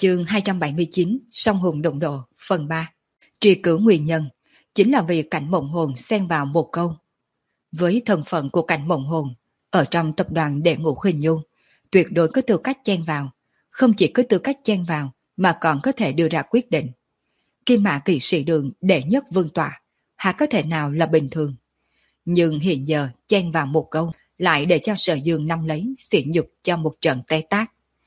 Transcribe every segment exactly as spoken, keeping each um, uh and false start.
Chương hai trăm bảy mươi chín Song hùng đụng độ phần ba. Truy cứu nguyên nhân chính là vì Cảnh Mộng Hồn xen vào một câu. Với thân phận của Cảnh Mộng Hồn ở trong tập đoàn Đệ Ngũ Khinh Nhu, tuyệt đối có tư cách chen vào, không chỉ có tư cách chen vào mà còn có thể đưa ra quyết định. Kim Mã Kỵ Sĩ Đường đệ nhất vương tọa, há có thể nào là bình thường. Nhưng hiện giờ chen vào một câu lại để cho Sở Dương nắm lấy sỉ nhục cho một trận té tát.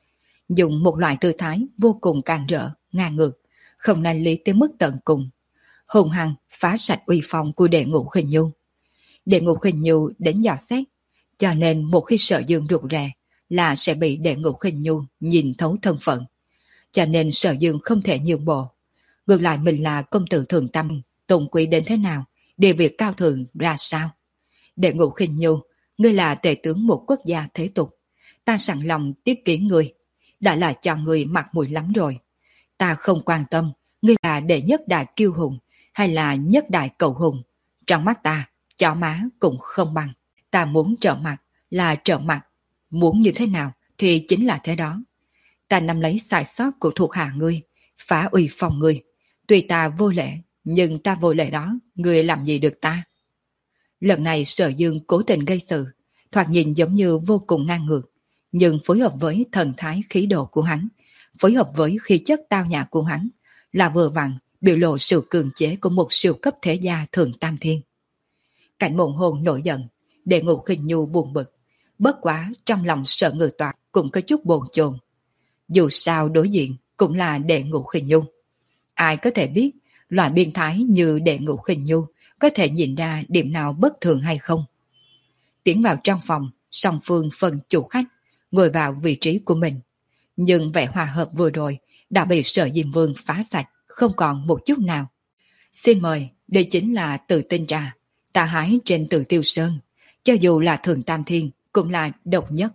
Dùng một loại tư thái vô cùng càn rỡ, ngang ngược, không nanh lý tới mức tận cùng, hùng hăng phá sạch uy phong của Đệ Ngũ Khinh Nhu. Đệ Ngũ Khinh Nhu đến dò xét, cho nên một khi Sở Dương rụt rè là sẽ bị Đệ Ngũ Khinh Nhu nhìn thấu thân phận, cho nên Sở Dương không thể nhường bộ. Ngược lại mình là công tử thượng tâm, tùng quý đến thế nào, địa vị cao thượng ra sao. Đệ Ngũ Khinh Nhu, ngươi là tể tướng một quốc gia thế tục, ta sẵn lòng tiếp kiến ngươi, đã là cho ngươi mặt mũi lắm rồi. Ta không quan tâm ngươi là đệ nhất đại kiêu hùng hay là nhất đại cầu hùng, trong mắt ta chó má cũng không bằng. Ta muốn trở mặt là trở mặt, muốn như thế nào thì chính là thế đó. Ta nắm lấy sai sót của thuộc hạ ngươi, phá uy phong ngươi. Tuy ta vô lễ, nhưng ta vô lễ đó, ngươi làm gì được ta? Lần này Sở Dương cố tình gây sự, thoạt nhìn giống như vô cùng ngang ngược, nhưng phối hợp với thần thái khí độ của hắn, phối hợp với khí chất tao nhã của hắn, là vừa vặn biểu lộ sự cường chế của một siêu cấp thế gia thượng tam thiên. Cảnh Mộng Hồn nổi giận, Đệ Ngũ Khinh Nhu buồn bực, bất quá trong lòng Sở Ngự Toại cũng có chút bồn chồn. Dù sao đối diện cũng là Đệ Ngũ Khinh Nhu, ai có thể biết loại biên thái như Đệ Ngũ Khinh Nhu có thể nhìn ra điểm nào bất thường hay không. Tiến vào trong phòng, song phương phân chủ khách ngồi vào vị trí của mình, nhưng vẻ hòa hợp vừa rồi đã bị Sở Diêm Vương phá sạch, không còn một chút nào. Xin mời, đây chính là Tử Tinh trà, ta hái trên Tử Tiêu Sơn, cho dù là Thượng Tam Thiên cũng là độc nhất.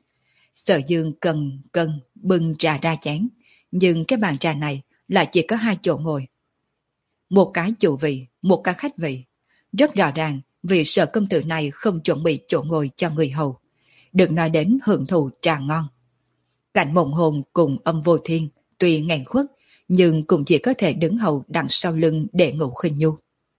Sở Dương cần cân bưng trà ra chén, nhưng cái bàn trà này lại chỉ có hai chỗ ngồi. Một cái chủ vị, một cái khách vị. Rất rõ ràng vì Sở công tử này không chuẩn bị chỗ ngồi cho người hầu, đừng nói đến hưởng thụ trà ngon. Cảnh Mộng Hồn cùng Âm Vô Thiên tuy nghẹn khuất, nhưng cũng chỉ có thể đứng hầu đằng sau lưng Đệ Ngũ Khinh Nhu.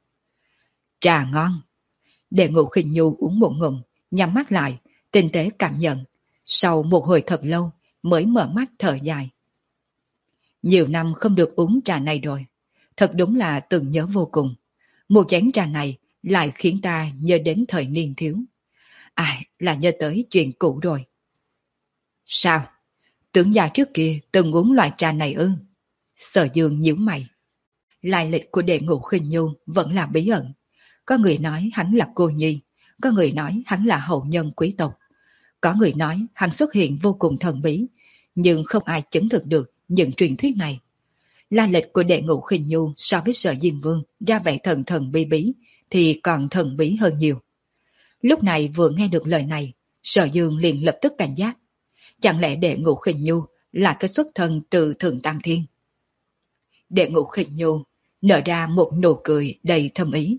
Trà ngon. Đệ Ngũ Khinh Nhu uống một ngụm, nhắm mắt lại, tinh tế cảm nhận. Sau một hồi thật lâu mới mở mắt thở dài. Nhiều năm không được uống trà này rồi, thật đúng là từng nhớ vô cùng. Một chén trà này lại khiến ta nhớ đến thời niên thiếu. Ai, là nhớ tới chuyện cũ rồi. Sao? Tướng gia trước kia từng uống loại trà này ư? Sở Dương nhíu mày. Lai lịch của Đệ Ngũ Khinh Nhu vẫn là bí ẩn. Có người nói hắn là cô nhi, có người nói hắn là hậu nhân quý tộc, có người nói hắn xuất hiện vô cùng thần bí, nhưng không ai chứng thực được những truyền thuyết này. Lai lịch của Đệ Ngũ Khinh Nhu so với Sở Diêm Vương ra vẻ thần thần bí bí thì còn thần bí hơn nhiều. Lúc này vừa nghe được lời này, Sở Dương liền lập tức cảnh giác. Chẳng lẽ Đệ Ngũ Khinh Nhu là cái xuất thân từ Thượng Tam Thiên? Đệ Ngũ Khinh Nhu nở ra một nụ cười đầy thâm ý.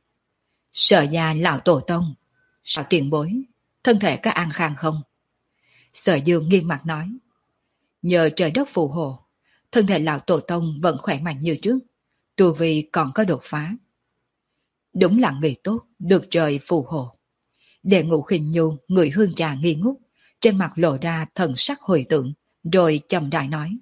Sở gia lão tổ tông, Sở tiền bối, thân thể có an khang không? Sở Dương nghiêm mặt nói. Nhờ trời đất phù hộ, thân thể lão tổ tông vẫn khỏe mạnh như trước, tu vi còn có đột phá. Đúng là người tốt, được trời phù hộ. Đệ Ngũ Khinh Nhu người hương trà nghi ngút, trên mặt lộ ra thần sắc hồi tưởng, rồi chậm rãi nói.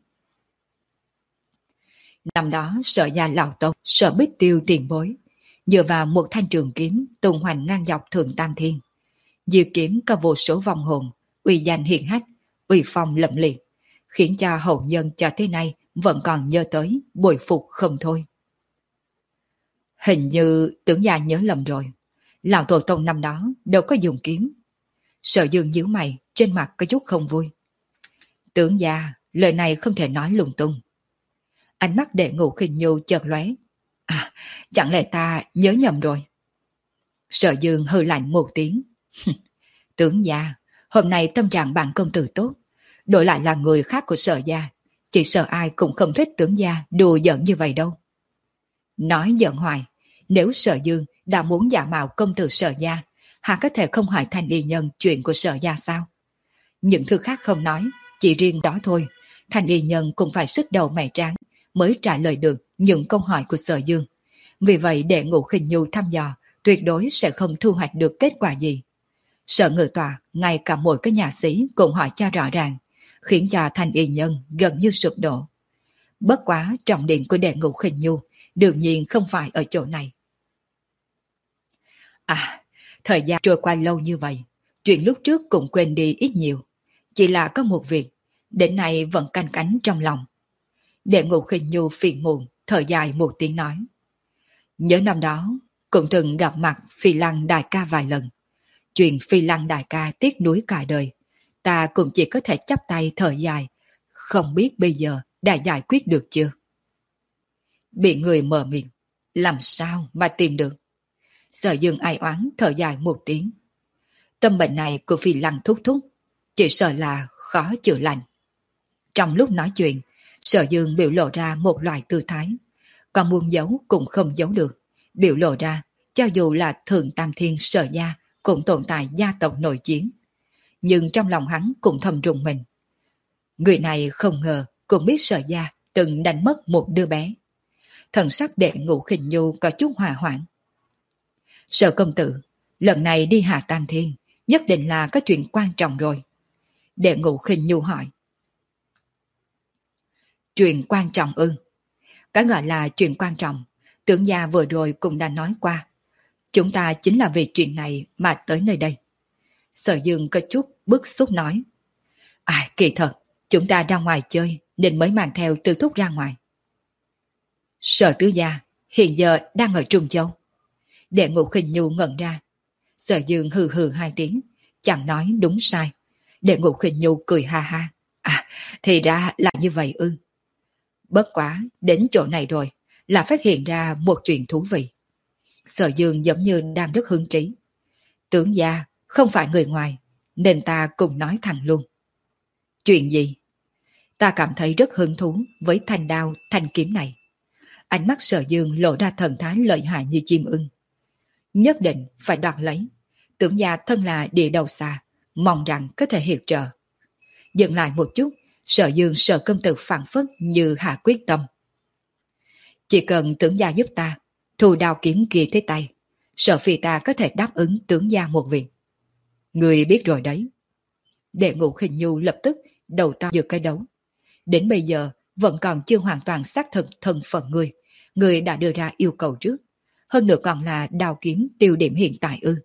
Năm đó Sở gia lão tộc Sở Bích Tiêu tiền bối dựa vào một thanh trường kiếm tung hoành ngang dọc Thượng Tam Thiên. Diệu kiếm có vô số vong hồn, uy danh hiển hách, uy phong lẫm liệt, khiến cho hậu nhân cho tới nay vẫn còn nhớ tới, bội phục không thôi. Hình như tướng gia nhớ lầm rồi, lão tổ tông năm đó đâu có dùng kiếm. Sở Dương nhíu mày, trên mặt có chút không vui. Tướng gia, lời này không thể nói lung tung. Ánh mắt Đệ Ngũ Khinh Nhu chợt lóe. À, chẳng lẽ ta nhớ nhầm rồi? Sở Dương hừ lạnh một tiếng. Tướng gia, hôm nay tâm trạng bạn công tử tốt, đổi lại là người khác của Sở gia, chỉ sợ ai cũng không thích tướng gia đùa giỡn như vậy đâu. Nói giỡn hoài, nếu Sở Dương đã muốn giả mạo công tử Sở gia, hắn có thể không hỏi Thanh Y Nhân chuyện của Sở gia sao? Những thứ khác không nói, chỉ riêng đó thôi, Thanh y nhân cũng phải sức đầu mẻ trán mới trả lời được những câu hỏi của Sở Dương. Vì vậy để Ngũ Khinh Nhu thăm dò, tuyệt đối sẽ không thu hoạch được kết quả gì. Sở Ngự Tọa, ngay cả mỗi cái nhà sĩ cũng hỏi cho rõ ràng, khiến cho Thanh y nhân gần như sụp đổ. Bất quá trọng điểm của đệ Ngũ Khinh Nhu đương nhiên không phải ở chỗ này. À, thời gian trôi qua lâu như vậy, chuyện lúc trước cũng quên đi ít nhiều. Chỉ là có một việc, đến nay vẫn canh cánh trong lòng. Đệ Ngũ Khinh Nhu phiền muộn, thở dài một tiếng nói. Nhớ năm đó, cũng từng gặp mặt Phi Lăng đại ca vài lần. Chuyện Phi Lăng đại ca tiếc nuối cả đời, ta cũng chỉ có thể chắp tay thở dài, không biết bây giờ đã giải quyết được chưa. Bị người mở miệng, làm sao mà tìm được? Sở Dương ai oán thở dài một tiếng. Tâm bệnh này của Phi Lăng thúc thúc, chỉ sợ là khó chữa lành. Trong lúc nói chuyện, Sở Dương biểu lộ ra một loại tư thái, còn muốn giấu cũng không giấu được, biểu lộ ra cho dù là Thượng Tam Thiên Sở gia cũng tồn tại gia tộc nội chiến. Nhưng trong lòng hắn cũng thầm rùng mình. Người này không ngờ cũng biết Sở gia từng đánh mất một đứa bé. Thần sắc đệ Ngũ Khinh Nhu có chút hòa hoãn. Sở công tử, lần này đi Hạ Tam Thiên nhất định là có chuyện quan trọng rồi. Đệ Ngũ Khinh Nhu hỏi. Chuyện quan trọng ư? Cái gọi là chuyện quan trọng, tưởng gia vừa rồi cũng đã nói qua. Chúng ta chính là vì chuyện này mà tới nơi đây. Sở Dương có chút bức xúc nói. À, kỳ thật, chúng ta ra ngoài chơi nên mới mang theo Tư Thúc ra ngoài. Sở tứ gia hiện giờ đang ở Trung Châu. Đệ Ngũ Khinh Nhu ngẩn ra. Sở Dương hừ hừ hai tiếng, chẳng nói đúng sai. Đệ Ngũ Khinh Nhu cười ha ha. À, thì ra là như vậy ư. Bất quá, đến chỗ này rồi, là phát hiện ra một chuyện thú vị. Sở Dương giống như đang rất hứng trí. Tưởng gia không phải người ngoài, nên ta cùng nói thẳng luôn. Chuyện gì? Ta cảm thấy rất hứng thú với thanh đao, thanh kiếm này. Ánh mắt Sở Dương lộ ra thần thái lợi hại như chim ưng. Nhất định phải đoạt lấy. Tưởng gia thân là địa đầu xa, mong rằng có thể hiệp trợ. Dừng lại một chút, Sở Dương Sở công tử phản phất như hạ quyết tâm. Chỉ cần tưởng gia giúp ta, thu đao kiếm kia tới tay, Sở phi ta có thể đáp ứng tưởng gia một việc. Người biết rồi đấy. Đệ Ngũ Khinh Nhu lập tức đầu tao giữa cái đấu. Đến bây giờ vẫn còn chưa hoàn toàn xác thực thân phận người. Người đã đưa ra yêu cầu trước. Hơn nữa còn là đao kiếm tiêu điểm hiện tại ư.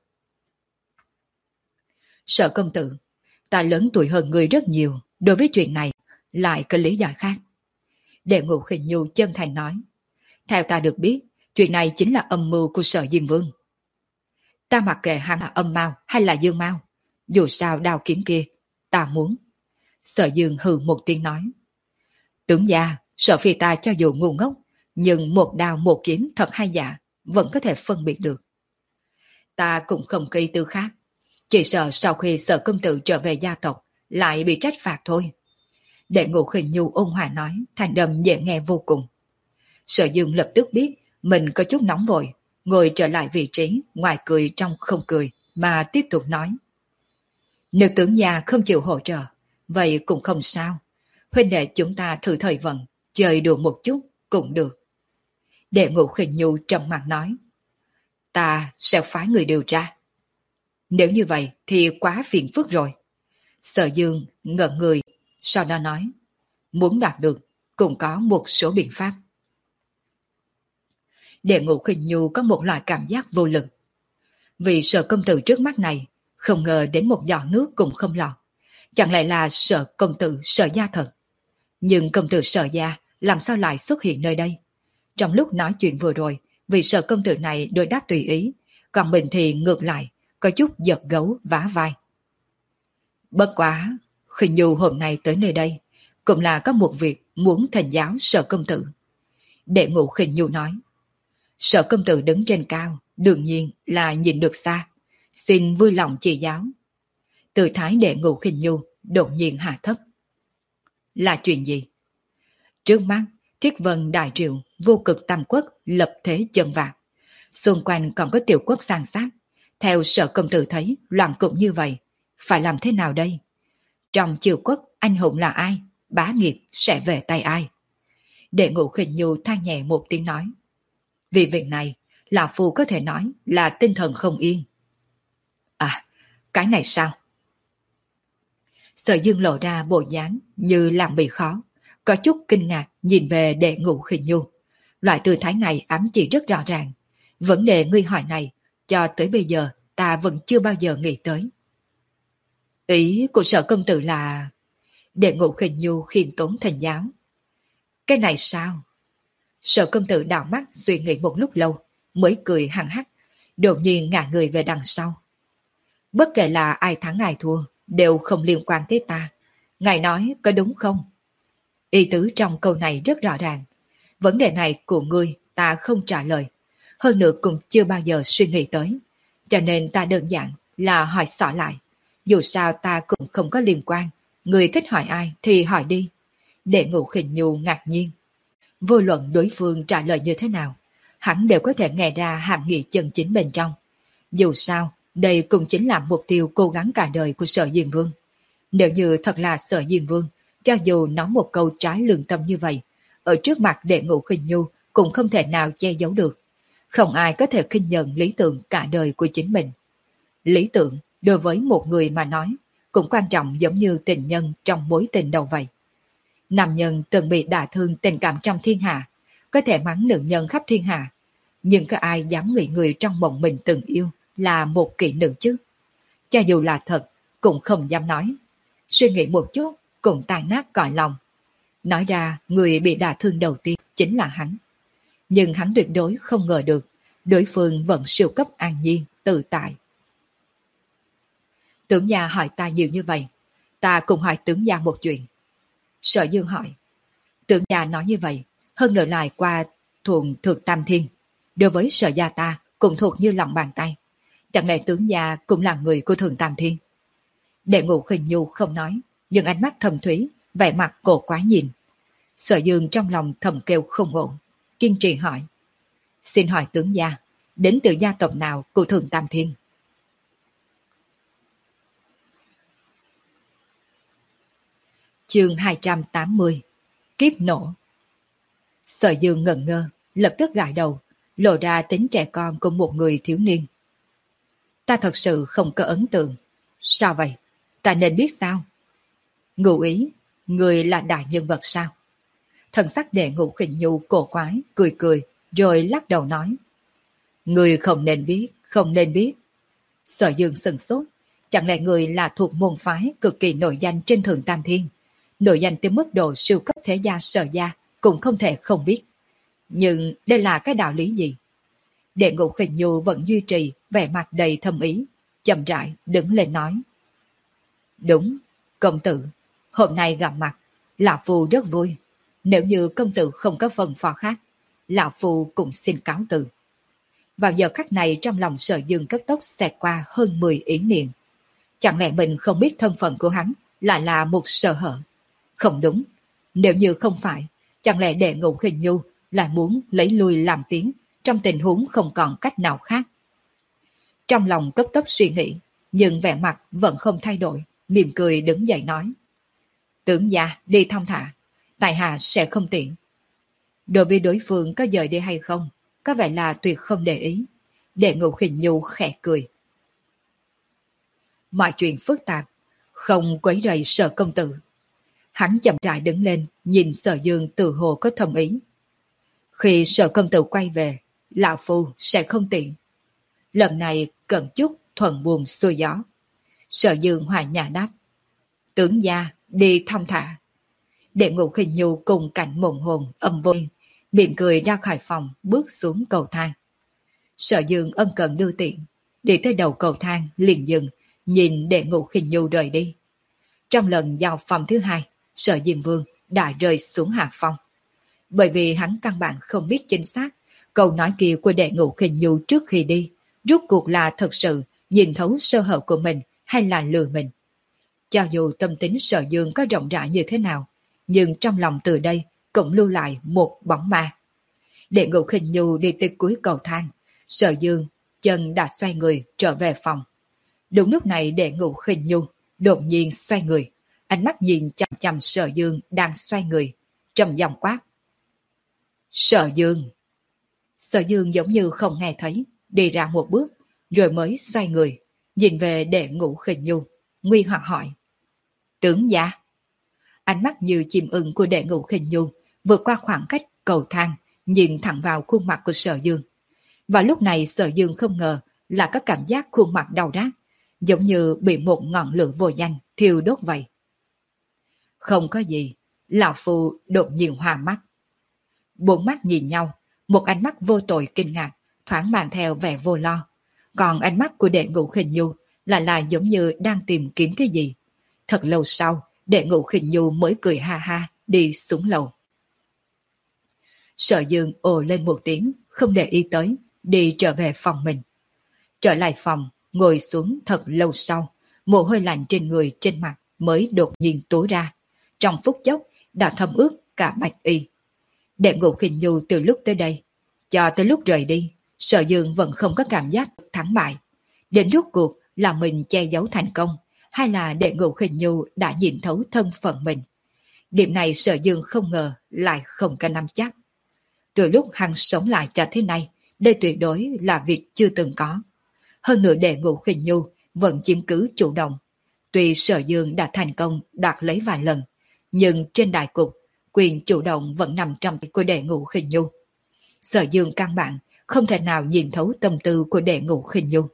Sở công tử, ta lớn tuổi hơn người rất nhiều, đối với chuyện này lại có lý giải khác. Đệ Ngũ Khinh Nhu chân thành nói. Theo ta được biết, chuyện này chính là âm mưu của Sở Diêm Vương. Ta mặc kệ hắn là âm mao hay là dương mao, dù sao đao kiếm kia, ta muốn. Sở Dương hừ một tiếng nói. Tưởng gia, Sở phi ta cho dù ngu ngốc, nhưng một đao một kiếm thật hay giả, vẫn có thể phân biệt được. Ta cũng không có ý tư khác, chỉ sợ sau khi Sở công tử trở về gia tộc, lại bị trách phạt thôi. Đệ Ngũ Khinh Nhu ôn hòa nói, thành đầm dễ nghe vô cùng. Sở Dương lập tức biết mình có chút nóng vội, ngồi trở lại vị trí, ngoài cười trong không cười, mà tiếp tục nói. Nếu tưởng gia không chịu hỗ trợ, vậy cũng không sao. Huynh đệ chúng ta thử thời vận, chơi đùa một chút cũng được. Đệ Ngũ Khinh Nhu trầm mặt nói. Ta sẽ phái người điều tra. Nếu như vậy thì quá phiền phức rồi. Sở Dương ngẩn người, sau đó nói. Muốn đạt được, cũng có một số biện pháp. Đệ Ngũ Khinh Nhu có một loại cảm giác vô lực. Vì Sở công tử trước mắt này, không ngờ đến một giọt nước cũng không lọt. Chẳng lẽ là Sở công tử Sở gia thật? Nhưng công tử Sở gia làm sao lại xuất hiện nơi đây? Trong lúc nói chuyện vừa rồi, vì Sở công tử này đối đáp tùy ý, còn mình thì ngược lại, có chút giật gấu vá vai. Bất quá, Khinh Nhu hôm nay tới nơi đây, cũng là có một việc muốn thỉnh giáo Sở công tử. Đệ Ngũ Khinh Nhu nói. Sở công tử đứng trên cao, đương nhiên là nhìn được xa. Xin vui lòng chỉ giáo. Từ thái Đệ Ngũ Khinh Nhu đột nhiên hạ thấp. Là chuyện gì? Trước mắt, Thiết Vân Đại Triệu, vô cực tam quốc lập thế chân vạc. Xung quanh còn có tiểu quốc san sát. Theo Sở công tử thấy, loạn cục như vậy, phải làm thế nào đây? Trong triều quốc, anh hùng là ai? bá nghiệp sẽ về tay ai? Đệ Ngũ Khinh Nhu than nhẹ một tiếng nói. Vì việc này, Lão Phu có thể nói là tinh thần không yên. À, cái này sao? Sở Dương lộ ra bộ dáng như làm bị khó, có chút kinh ngạc nhìn về Đệ Ngũ Khinh Nhu. Loại tư thái này ám chỉ rất rõ ràng. Vấn đề ngươi hỏi này, cho tới bây giờ ta vẫn chưa bao giờ nghĩ tới. Ý của Sở công tử là... Đệ Ngũ Khinh Nhu khiêm tốn thành giáo. Cái này sao? Sở công tử đảo mắt suy nghĩ một lúc lâu, mới cười hăng hắc, đột nhiên ngả người về đằng sau. Bất kể là ai thắng ai thua, đều không liên quan tới ta. Ngài nói có đúng không? Ý tứ trong câu này rất rõ ràng. Vấn đề này của ngươi ta không trả lời. Hơn nữa cũng chưa bao giờ suy nghĩ tới. Cho nên ta đơn giản là hỏi xỏ lại. Dù sao ta cũng không có liên quan. Ngươi thích hỏi ai thì hỏi đi. Đệ Ngũ Khinh Nhu ngạc nhiên. Vô luận đối phương trả lời như thế nào, hắn đều có thể nghe ra hàm nghĩa chân chính bên trong. Dù sao, đây cũng chính là mục tiêu cố gắng cả đời của Sở Diêm Vương. Nếu như thật là Sở Diêm Vương, cho dù nói một câu trái lương tâm như vậy, ở trước mặt Đệ Ngũ Khinh Nhu cũng không thể nào che giấu được. Không ai có thể khinh nhận lý tưởng cả đời của chính mình. Lý tưởng đối với một người mà nói cũng quan trọng giống như tình nhân trong mối tình đầu vậy. Nam nhân từng bị đả thương tình cảm trong thiên hạ, có thể mắng nữ nhân khắp thiên hạ, nhưng có ai dám nghĩ người trong mộng mình từng yêu là một kỹ nữ chứ? Cho dù là thật, cũng không dám nói. Suy nghĩ một chút, cũng tan nát cõi lòng. Nói ra, người bị đả thương đầu tiên chính là hắn. Nhưng hắn tuyệt đối không ngờ được, đối phương vẫn siêu cấp an nhiên, tự tại. Tướng gia hỏi ta nhiều như vậy, ta cũng hỏi tướng gia một chuyện. Sở Dương hỏi. Tướng gia nói như vậy, hơn nữa lại qua thuận Thượng Tam Thiên. Đối với Sở gia ta cũng thuộc như lòng bàn tay. Chẳng lẽ tướng gia cũng là người của Thượng Tam Thiên? Đệ Ngũ Khinh Nhu không nói, nhưng ánh mắt thầm thúy, vẻ mặt cổ quái nhìn. Sở Dương trong lòng thầm kêu không ổn, kiên trì hỏi. Xin hỏi tướng gia, đến từ gia tộc nào của Thượng Tam Thiên? Chương hai trăm tám mươi. Kiếp nổ. Sở Dương ngẩn ngơ, lập tức gãi đầu, lộ ra tính trẻ con của một người thiếu niên. Ta thật sự không có ấn tượng. Sao vậy? Ta nên biết sao? Ngụ ý, người là đại nhân vật sao? Thần sắc Đệ Ngũ Khinh Nhu cổ quái, cười cười, rồi lắc đầu nói. Người không nên biết, không nên biết. Sở Dương sừng sốt, chẳng lẽ người là thuộc môn phái cực kỳ nổi danh trên Thượng Tam Thiên? Nổi danh tới mức độ siêu cấp thế gia Sở gia cũng không thể không biết. Nhưng đây là cái đạo lý gì? Đệ Ngũ Khinh Nhu vẫn duy trì vẻ mặt đầy thâm ý, chậm rãi đứng lên nói. Đúng, công tử, hôm nay gặp mặt, Lão Phu rất vui. Nếu như công tử không có phần phò khác, Lão Phu cũng xin cáo từ. Vào giờ khắc này trong lòng Sở Dương cấp tốc xẹt qua hơn mười ý niệm. Chẳng lẽ mình không biết thân phận của hắn lại là một sở hở? Không đúng, nếu như không phải, chẳng lẽ Đệ Ngũ Khinh Nhu lại muốn lấy lui làm tiếng trong tình huống không còn cách nào khác? Trong lòng cấp tốc suy nghĩ, nhưng vẻ mặt vẫn không thay đổi, mỉm cười đứng dậy nói. Tướng gia đi thong thả, tại hạ sẽ không tiện. Đối với đối phương có dời đi hay không, có vẻ là tuyệt không để ý. Đệ Ngũ Khinh Nhu khẽ cười. Mọi chuyện phức tạp, không quấy rầy Sở công tử. Hắn chậm rãi đứng lên, nhìn Sở Dương từ hồ có thầm ý. Khi Sở công tử quay về, Lão Phu sẽ không tiện. Lần này cần chút thuận buồm xuôi gió. Sở Dương hòa nhã đáp. Tướng gia đi thong thả. Đệ Ngũ Khinh Nhu cùng cảnh mộng hồn âm vô, mỉm cười ra khỏi phòng, bước xuống cầu thang. Sở Dương ân cần đưa tiện, đi tới đầu cầu thang liền dừng, nhìn Đệ Ngũ Khinh Nhu rời đi. Trong lần giao phòng thứ hai, Sở Diêm Vương đã rơi xuống hạ phong. Bởi vì hắn căn bản không biết chính xác câu nói kia của Đệ Ngũ Khinh Nhu trước khi đi, rốt cuộc là thật sự nhìn thấu sơ hở của mình hay là lừa mình. Cho dù tâm tính Sở Dương có rộng rãi như thế nào, nhưng trong lòng từ đây cũng lưu lại một bóng ma. Đệ Ngũ Khinh Nhu đi tới cuối cầu thang, Sở Dương chân đã xoay người trở về phòng. Đúng lúc này Đệ Ngũ Khinh Nhu đột nhiên xoay người, ánh mắt nhìn chằm chằm Sở Dương đang xoay người, trầm giọng quát. Sở Dương! Sở Dương giống như không nghe thấy, đi ra một bước, rồi mới xoay người, nhìn về Đệ Ngũ Khinh Nhu, nguy hoặc hỏi. Tướng gia! Ánh mắt như chim ưng của Đệ Ngũ Khinh Nhu vượt qua khoảng cách cầu thang, nhìn thẳng vào khuôn mặt của Sở Dương. Và lúc này Sở Dương không ngờ là có cảm giác khuôn mặt đau rát, giống như bị một ngọn lửa vô danh thiêu đốt vậy. Không có gì, lão phu đột nhiên hoa mắt. Bốn mắt nhìn nhau, một ánh mắt vô tội kinh ngạc, thoáng mang theo vẻ vô lo. Còn ánh mắt của Đệ Ngũ Khinh Nhu lại là giống như đang tìm kiếm cái gì. Thật lâu sau, Đệ Ngũ Khinh Nhu mới cười ha ha đi xuống lầu. Sở Dương ồ lên một tiếng, không để ý tới, đi trở về phòng mình. Trở lại phòng, ngồi xuống thật lâu sau, mồ hôi lạnh trên người trên mặt mới đột nhiên túa ra. Trong phút chốc đã thấm ướt cả bạch y. Đệ Ngũ Khinh Nhu từ lúc tới đây, cho tới lúc rời đi, Sở Dương vẫn không có cảm giác thắng bại. Đến rốt cuộc là mình che giấu thành công, hay là Đệ Ngũ Khinh Nhu đã nhìn thấu thân phận mình. Điểm này Sở Dương không ngờ lại không có nắm chắc. Từ lúc hắn sống lại cho thế này, đây tuyệt đối là việc chưa từng có. Hơn nữa Đệ Ngũ Khinh Nhu vẫn chiếm cứ chủ động. Tuy Sở Dương đã thành công đoạt lấy vài lần, nhưng trên đại cục, quyền chủ động vẫn nằm trong tay của Đệ Ngũ Khinh Nhu. Sở Dương căn bản không thể nào nhìn thấu tâm tư của Đệ Ngũ Khinh Nhu.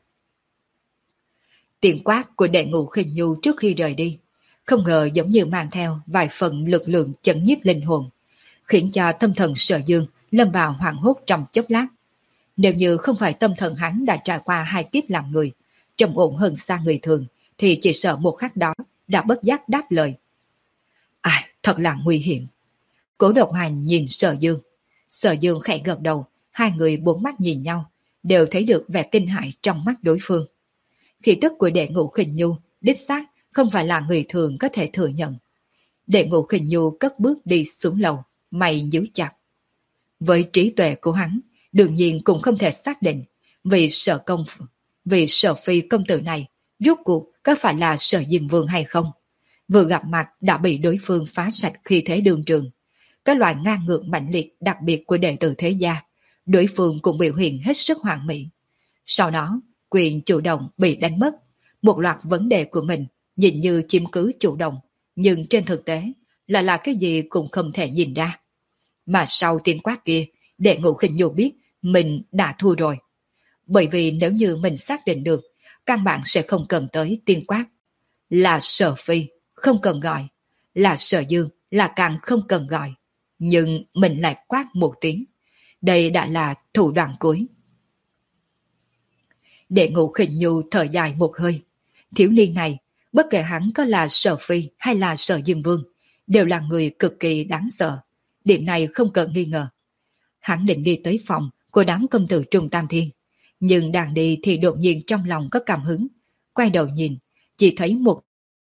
Tiếng quát của Đệ Ngũ Khinh Nhu trước khi rời đi, không ngờ giống như mang theo vài phần lực lượng chấn nhiếp linh hồn, khiến cho tâm thần Sở Dương lâm vào hoảng hốt trong chốc lát. Nếu như không phải tâm thần hắn đã trải qua hai kiếp làm người, trầm ổn hơn xa người thường, thì chỉ sợ một khắc đó đã bất giác đáp lời. À, thật là nguy hiểm. Cố Độc Hành nhìn Sở Dương. Sở Dương khẽ gật đầu, hai người bốn mắt nhìn nhau, đều thấy được vẻ kinh hãi trong mắt đối phương. Khí tức của Đệ Ngũ Khinh Nhu đích xác không phải là người thường có thể thừa nhận. Đệ Ngũ Khinh Nhu cất bước đi xuống lầu, mày nhíu chặt. Với trí tuệ của hắn, đương nhiên cũng không thể xác định vì Sở công vì Sở phi công tử này rốt cuộc có phải là Sở Diêm Vương hay không. Vừa gặp mặt đã bị đối phương phá sạch khi thế đường trường. Cái loại ngang ngược mạnh liệt đặc biệt của đệ tử thế gia, đối phương cũng biểu hiện hết sức hoàn mỹ. Sau đó, quyền chủ động bị đánh mất. Một loạt vấn đề của mình nhìn như chiếm cứ chủ động, nhưng trên thực tế là là cái gì cũng không thể nhìn ra. Mà sau tiếng quát kia, Đệ Ngũ Khinh Nhu biết mình đã thua rồi. Bởi vì nếu như mình xác định được, căn bản sẽ không cần tới tiếng quát. Là Sở phi, không cần gọi. Là Sở Dương, là càng không cần gọi. Nhưng mình lại quát một tiếng. Đây đã là thủ đoạn cuối. Đệ Ngũ Khinh Nhu thở dài một hơi. Thiếu niên này, bất kể hắn có là Sở phi hay là Sở Diêm Vương, đều là người cực kỳ đáng sợ. Điểm này không cần nghi ngờ. Hắn định đi tới phòng của đám công tử Trung Tam Thiên. Nhưng đang đi thì đột nhiên trong lòng có cảm hứng. Quay đầu nhìn, chỉ thấy một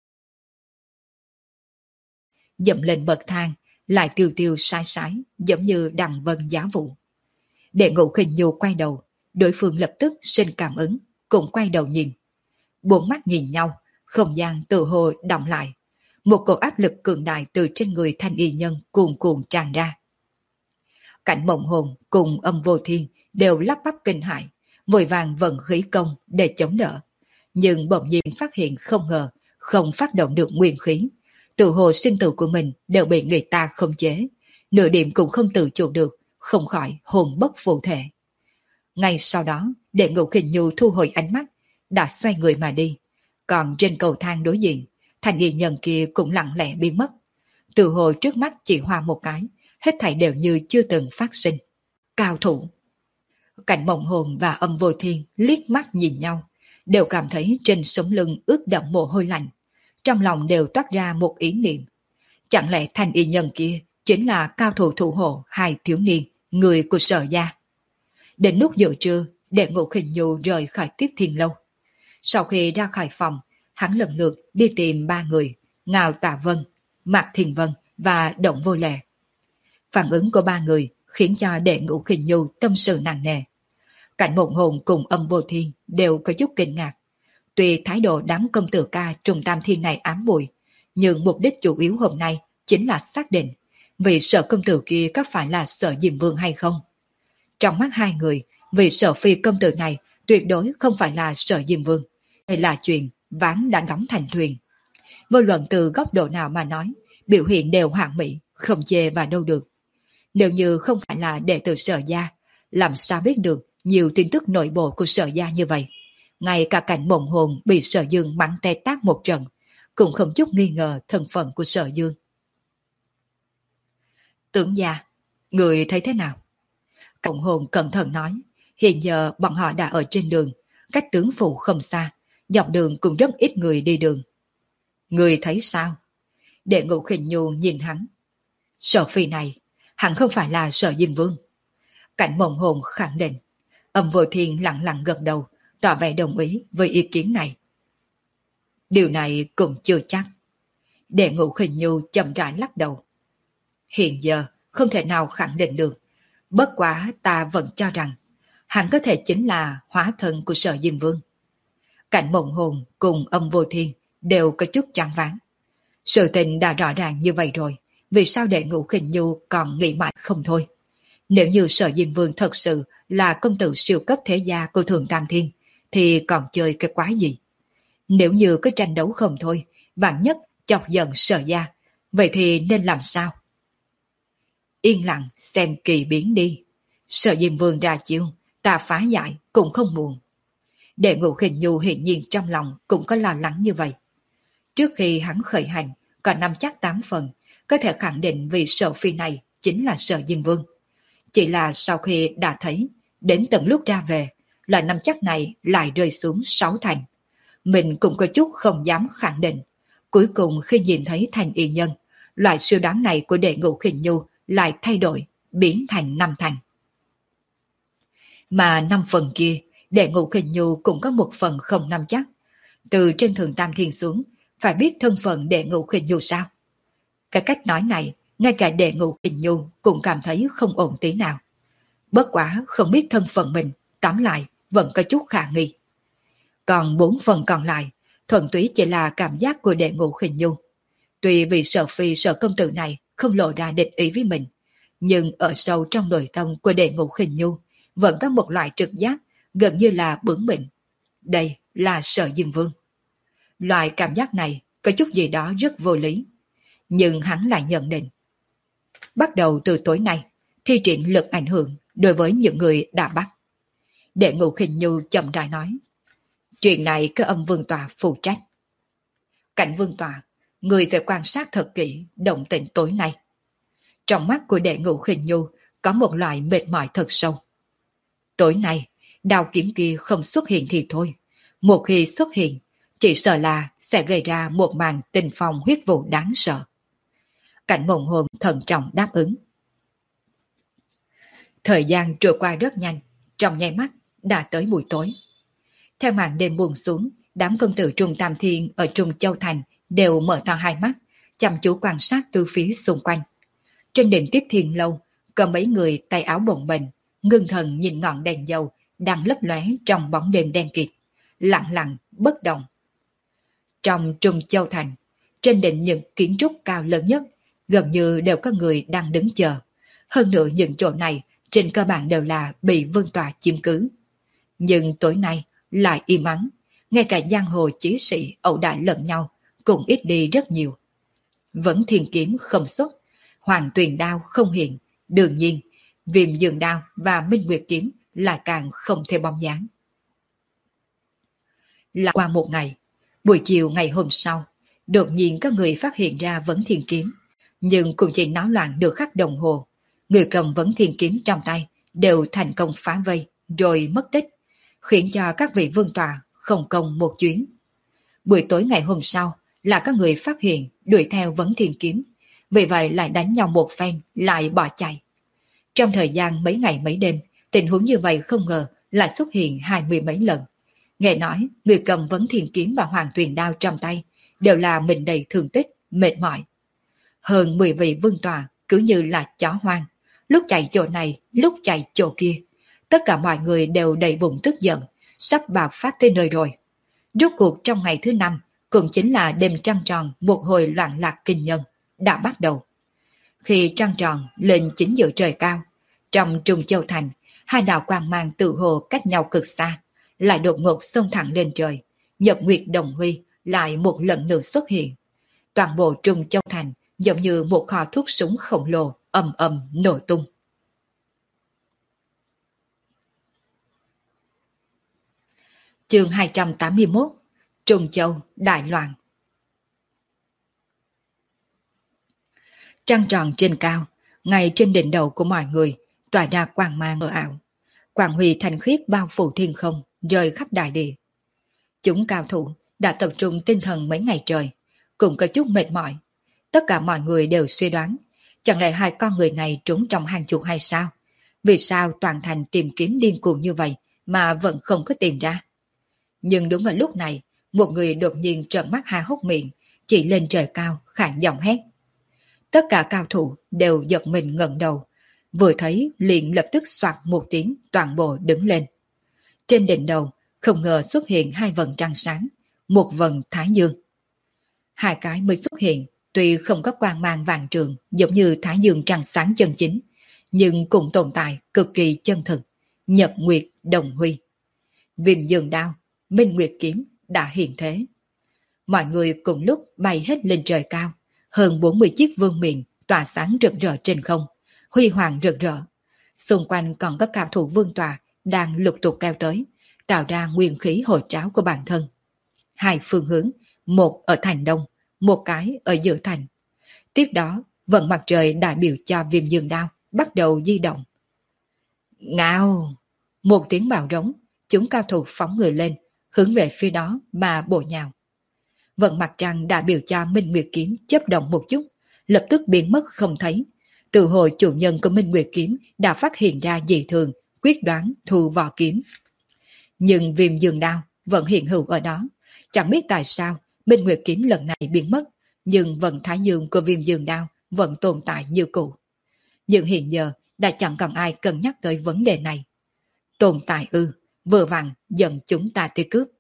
dậm lên bậc thang, lại tiêu tiêu sái sái, giống như đằng vân giá vụ. Đệ Ngũ Khinh Nhu quay đầu, đối phương lập tức sinh cảm ứng, cũng quay đầu nhìn. Bốn mắt nhìn nhau, không gian tự hồ động lại. Một cổ áp lực cường đại từ trên người thanh y nhân cuồn cuộn tràn ra. Cảnh Mộng Hồn cùng Âm Vô Thiên đều lắp bắp kinh hãi, vội vàng vận khí công để chống đỡ. Nhưng bỗng nhiên phát hiện không ngờ, không phát động được nguyên khí. Tự hồ sinh tử của mình đều bị người ta khống chế, nửa điểm cũng không tự chủ được, không khỏi hồn bất phụ thể. Ngay sau đó, Đệ Ngũ Khinh Nhu thu hồi ánh mắt, đã xoay người mà đi. Còn trên cầu thang đối diện, thanh y nhân kia cũng lặng lẽ biến mất. Tự hồ trước mắt chỉ hoa một cái, hết thảy đều như chưa từng phát sinh. Cao thủ. Cảnh Mộng Hồn và Âm Vô Thiên liếc mắt nhìn nhau, đều cảm thấy trên sống lưng ướt đẫm mồ hôi lạnh. Trong lòng đều toát ra một ý niệm. Chẳng lẽ thanh y nhân kia chính là cao thủ thủ hộ hai thiếu niên, người của Sở gia. Đến lúc giữa trưa, Đệ Ngũ Khinh Nhu rời khỏi Tiếp Thiên Lâu. Sau khi ra khỏi phòng, hắn lần lượt đi tìm ba người, Ngao Tạ Vân, Mạc Thiền Vân và Động Vô Lệ. Phản ứng của ba người khiến cho Đệ Ngũ Khinh Nhu tâm sự nặng nề. Cảnh Mộng Hồn cùng Âm Vô Thiên đều có chút kinh ngạc. Tuy thái độ đám công tử ca Trung Tam Thiên này ám muội, Nhưng mục đích chủ yếu hôm nay chính là xác định vị Sở công tử kia có phải là Sở Diêm Vương hay không. Trong mắt hai người, vị Sở phi công tử này tuyệt đối không phải là Sở Diêm Vương. Đây là chuyện ván đã đóng thành thuyền. Vô luận từ góc độ nào mà nói, biểu hiện đều hoàn mỹ, không chê và đâu được. Nếu như không phải là đệ tử Sở gia, làm sao biết được nhiều tin tức nội bộ của Sở gia như vậy. Ngay cả cảnh Mộng Hồn bị Sở Dương mắng te tát một trận, cũng không chút nghi ngờ thân phận của Sở Dương. Tưởng gia, người thấy thế nào? Cộng hồn cẩn thận nói, hiện giờ bọn họ đã ở trên đường, cách tướng phủ không xa, dọc đường cũng rất ít người đi đường. Người thấy sao? Đệ Ngũ Khinh Nhu nhìn hắn. Sở phi này, hẳn không phải là Sở Diêm Vương. Cảnh Mộng Hồn khẳng định. Âm Vô Thiên lặng lặng gật đầu, tỏ vẻ đồng ý với ý kiến này. Điều này cũng chưa chắc. Đệ Ngũ Khinh Nhu chậm rãi lắc đầu. Hiện giờ không thể nào khẳng định được. Bất quá ta vẫn cho rằng hắn có thể chính là hóa thân của Sở Diêm Vương. Cảnh Mộng Hồn cùng Âm Vô Thiên đều có chút choáng váng. Sự tình đã rõ ràng như vậy rồi, vì sao Đệ Ngũ Khinh Nhu còn nghĩ mãi không thôi? Nếu như Sở Diêm Vương thật sự là công tử siêu cấp thế gia của Thường Tam Thiên, thì còn chơi cái quái gì? Nếu như cái tranh đấu không thôi, vạn nhất chọc giận Sở gia, vậy thì nên làm sao? Yên lặng xem kỳ biến đi. Sở Diêm Vương ra chiêu, ta phá giải cũng không muộn. Đệ Ngũ Khinh Nhu hiện nhiên trong lòng cũng có lo lắng như vậy. Trước khi hắn khởi hành, còn năm chắc tám phần, có thể khẳng định vì Sở phi này chính là Sở Diêm Vương. Chỉ là sau khi đã thấy, đến tận lúc ra về, loại năm chắc này lại rơi xuống sáu thành. Mình cũng có chút không dám khẳng định. Cuối cùng khi nhìn thấy thành y nhân, loại suy đoán này của Đệ Ngũ Khinh Nhu lại thay đổi, biến thành năm thành. Mà năm phần kia, Đệ Ngũ Khinh Nhu cũng có một phần không năm chắc. Từ trên Thường Tam Thiên xuống, phải biết thân phận Đệ Ngũ Khinh Nhu sao? Cái cách nói này, ngay cả Đệ Ngũ Khinh Nhu cũng cảm thấy không ổn tí nào. Bất quá không biết thân phận mình, tóm lại vẫn có chút khả nghi. Còn bốn phần còn lại, thuần túy chỉ là cảm giác của Đệ Ngũ Khinh Nhu. Tuy vì Sở phi Sở công tử này không lộ ra địch ý với mình, nhưng ở sâu trong nội tâm của Đệ Ngũ Khinh Nhu vẫn có một loại trực giác gần như là bướng bỉnh. Đây là Sở Diêm Vương. Loại cảm giác này có chút gì đó rất vô lý, nhưng hắn lại nhận định. Bắt đầu từ tối nay, thi triển lực ảnh hưởng đối với những người đã bắt. Đệ Ngũ Khinh Nhu chậm rãi nói. Chuyện này có Âm Vương Tòa phụ trách. Cảnh Vương Tòa, người phải quan sát thật kỹ động tĩnh tối nay. Trong mắt của Đệ Ngũ Khinh Nhu có một loại mệt mỏi thật sâu. Tối nay, đao kiếm kia không xuất hiện thì thôi. Một khi xuất hiện, chỉ sợ là sẽ gây ra một màn tình phong huyết vụ đáng sợ. Cảnh Mộng Hồn thận trọng đáp ứng. Thời gian trôi qua rất nhanh, trong nháy mắt đã tới buổi tối. Theo màn đêm buông xuống, đám công tử Trung Tam Thiên ở Trung Châu Thành đều mở to hai mắt, chăm chú quan sát từ phía xung quanh. Trên đỉnh Tiếp Thiên Lâu, có mấy người tay áo bồng bềnh, ngưng thần nhìn ngọn đèn dầu đang lấp lóe trong bóng đêm đen kịt, lặng lặng bất động. Trong Trung Châu Thành, trên đỉnh những kiến trúc cao lớn nhất, gần như đều có người đang đứng chờ. Hơn nữa những chỗ này trên cơ bản đều là bị Vương Tòa chiếm cứ. Nhưng tối nay lại im ắng, ngay cả giang hồ chí sĩ ẩu đả lẫn nhau cũng ít đi rất nhiều. Vẫn Thiên Kiếm không xuất, Hoàng Tuyền Đao không hiện, đương nhiên Viêm Dương Đao và Minh Nguyệt Kiếm là càng không thể bóng dáng. Là qua một ngày, buổi chiều ngày hôm sau, đột nhiên có người phát hiện ra Vấn Thiên Kiếm, nhưng cũng chỉ náo loạn được khắc đồng hồ. Người cầm Vấn Thiên Kiếm trong tay đều thành công phá vây rồi mất tích, khiến cho các vị vương tọa không công một chuyến. Buổi tối ngày hôm sau là có người phát hiện đuổi theo Vấn Thiên Kiếm, vì vậy lại đánh nhau một phen lại bỏ chạy. Trong thời gian mấy ngày mấy đêm, tình huống như vậy không ngờ lại xuất hiện hai mươi mấy lần. Nghe nói người cầm Vấn Thiên Kiếm và Hoàng Tuyền Đao trong tay đều là mình đầy thương tích, mệt mỏi. Hơn mười vị vương tọa cứ như là chó hoang, lúc chạy chỗ này, lúc chạy chỗ kia. Tất cả mọi người đều đầy bụng tức giận, sắp bạo phát tới nơi rồi. Rốt cuộc trong ngày thứ năm, cũng chính là đêm trăng tròn một hồi loạn lạc kinh nhân, đã bắt đầu. Khi trăng tròn lên chính giữa trời cao, trong Trung Châu Thành, hai đạo quang mang tự hồ cách nhau cực xa, lại đột ngột xông thẳng lên trời. Nhật Nguyệt Đồng Huy lại một lần nữa xuất hiện. Toàn bộ Trung Châu Thành giống như một kho thuốc súng khổng lồ ầm ầm nổ tung. Chương hai trăm tám mươi mốt, Trung Châu đại loạn. Trăng tròn trên cao, ngay trên đỉnh đầu của mọi người, tỏa ra quang mang mờ ảo. Quang huy thanh khiết bao phủ thiên không, rơi khắp đại địa. Chúng cao thủ đã tập trung tinh thần mấy ngày trời, cũng có chút mệt mỏi. Tất cả mọi người đều suy đoán, chẳng lẽ hai con người này trốn trong hang chuột hay sao? Vì sao toàn thành tìm kiếm điên cuồng như vậy mà vẫn không có tìm ra? Nhưng đúng vào lúc này, một người đột nhiên trợn mắt há hốc miệng, chỉ lên trời cao khản giọng hét. Tất cả cao thủ đều giật mình ngẩng đầu, vừa thấy liền lập tức xoạt một tiếng toàn bộ đứng lên. Trên đỉnh đầu không ngờ xuất hiện hai vầng trăng sáng, một vầng thái dương. Hai cái mới xuất hiện, tuy không có quang mang vàng trường giống như thái dương trăng sáng chân chính, nhưng cũng tồn tại cực kỳ chân thực, Nhật Nguyệt Đồng Huy. Viêm dương đao, Minh Nguyệt kiếm đã hiện thế. Mọi người cùng lúc bay hết lên trời cao, hơn bốn mươi chiếc vương miện tỏa sáng rực rỡ trên không, huy hoàng rực rỡ. Xung quanh còn có cao thủ vương tòa đang lục tục kéo tới, tạo ra nguyên khí hồi tráo của bản thân. Hai phương hướng, một ở thành đông, một cái ở giữa thành. Tiếp đó, vận mặt trời đại biểu cho viêm dương đao bắt đầu di động. Ngao! Một tiếng bạo rống, chúng cao thủ phóng người lên, hướng về phía đó mà bổ nhào. Vận mặt trăng đã biểu cho Minh Nguyệt kiếm chớp động một chút, lập tức biến mất không thấy. Từ hồi chủ nhân của Minh Nguyệt kiếm đã phát hiện ra dị thường, quyết đoán thu vỏ kiếm. Nhưng viêm dương đao vẫn hiện hữu ở đó. Chẳng biết tại sao Minh Nguyệt kiếm lần này biến mất, nhưng vận thái dương của viêm dương đao vẫn tồn tại như cũ. Nhưng hiện giờ đã chẳng còn ai cân nhắc tới vấn đề này. Tồn tại ư, vừa vặn dẫn chúng ta tới cướp.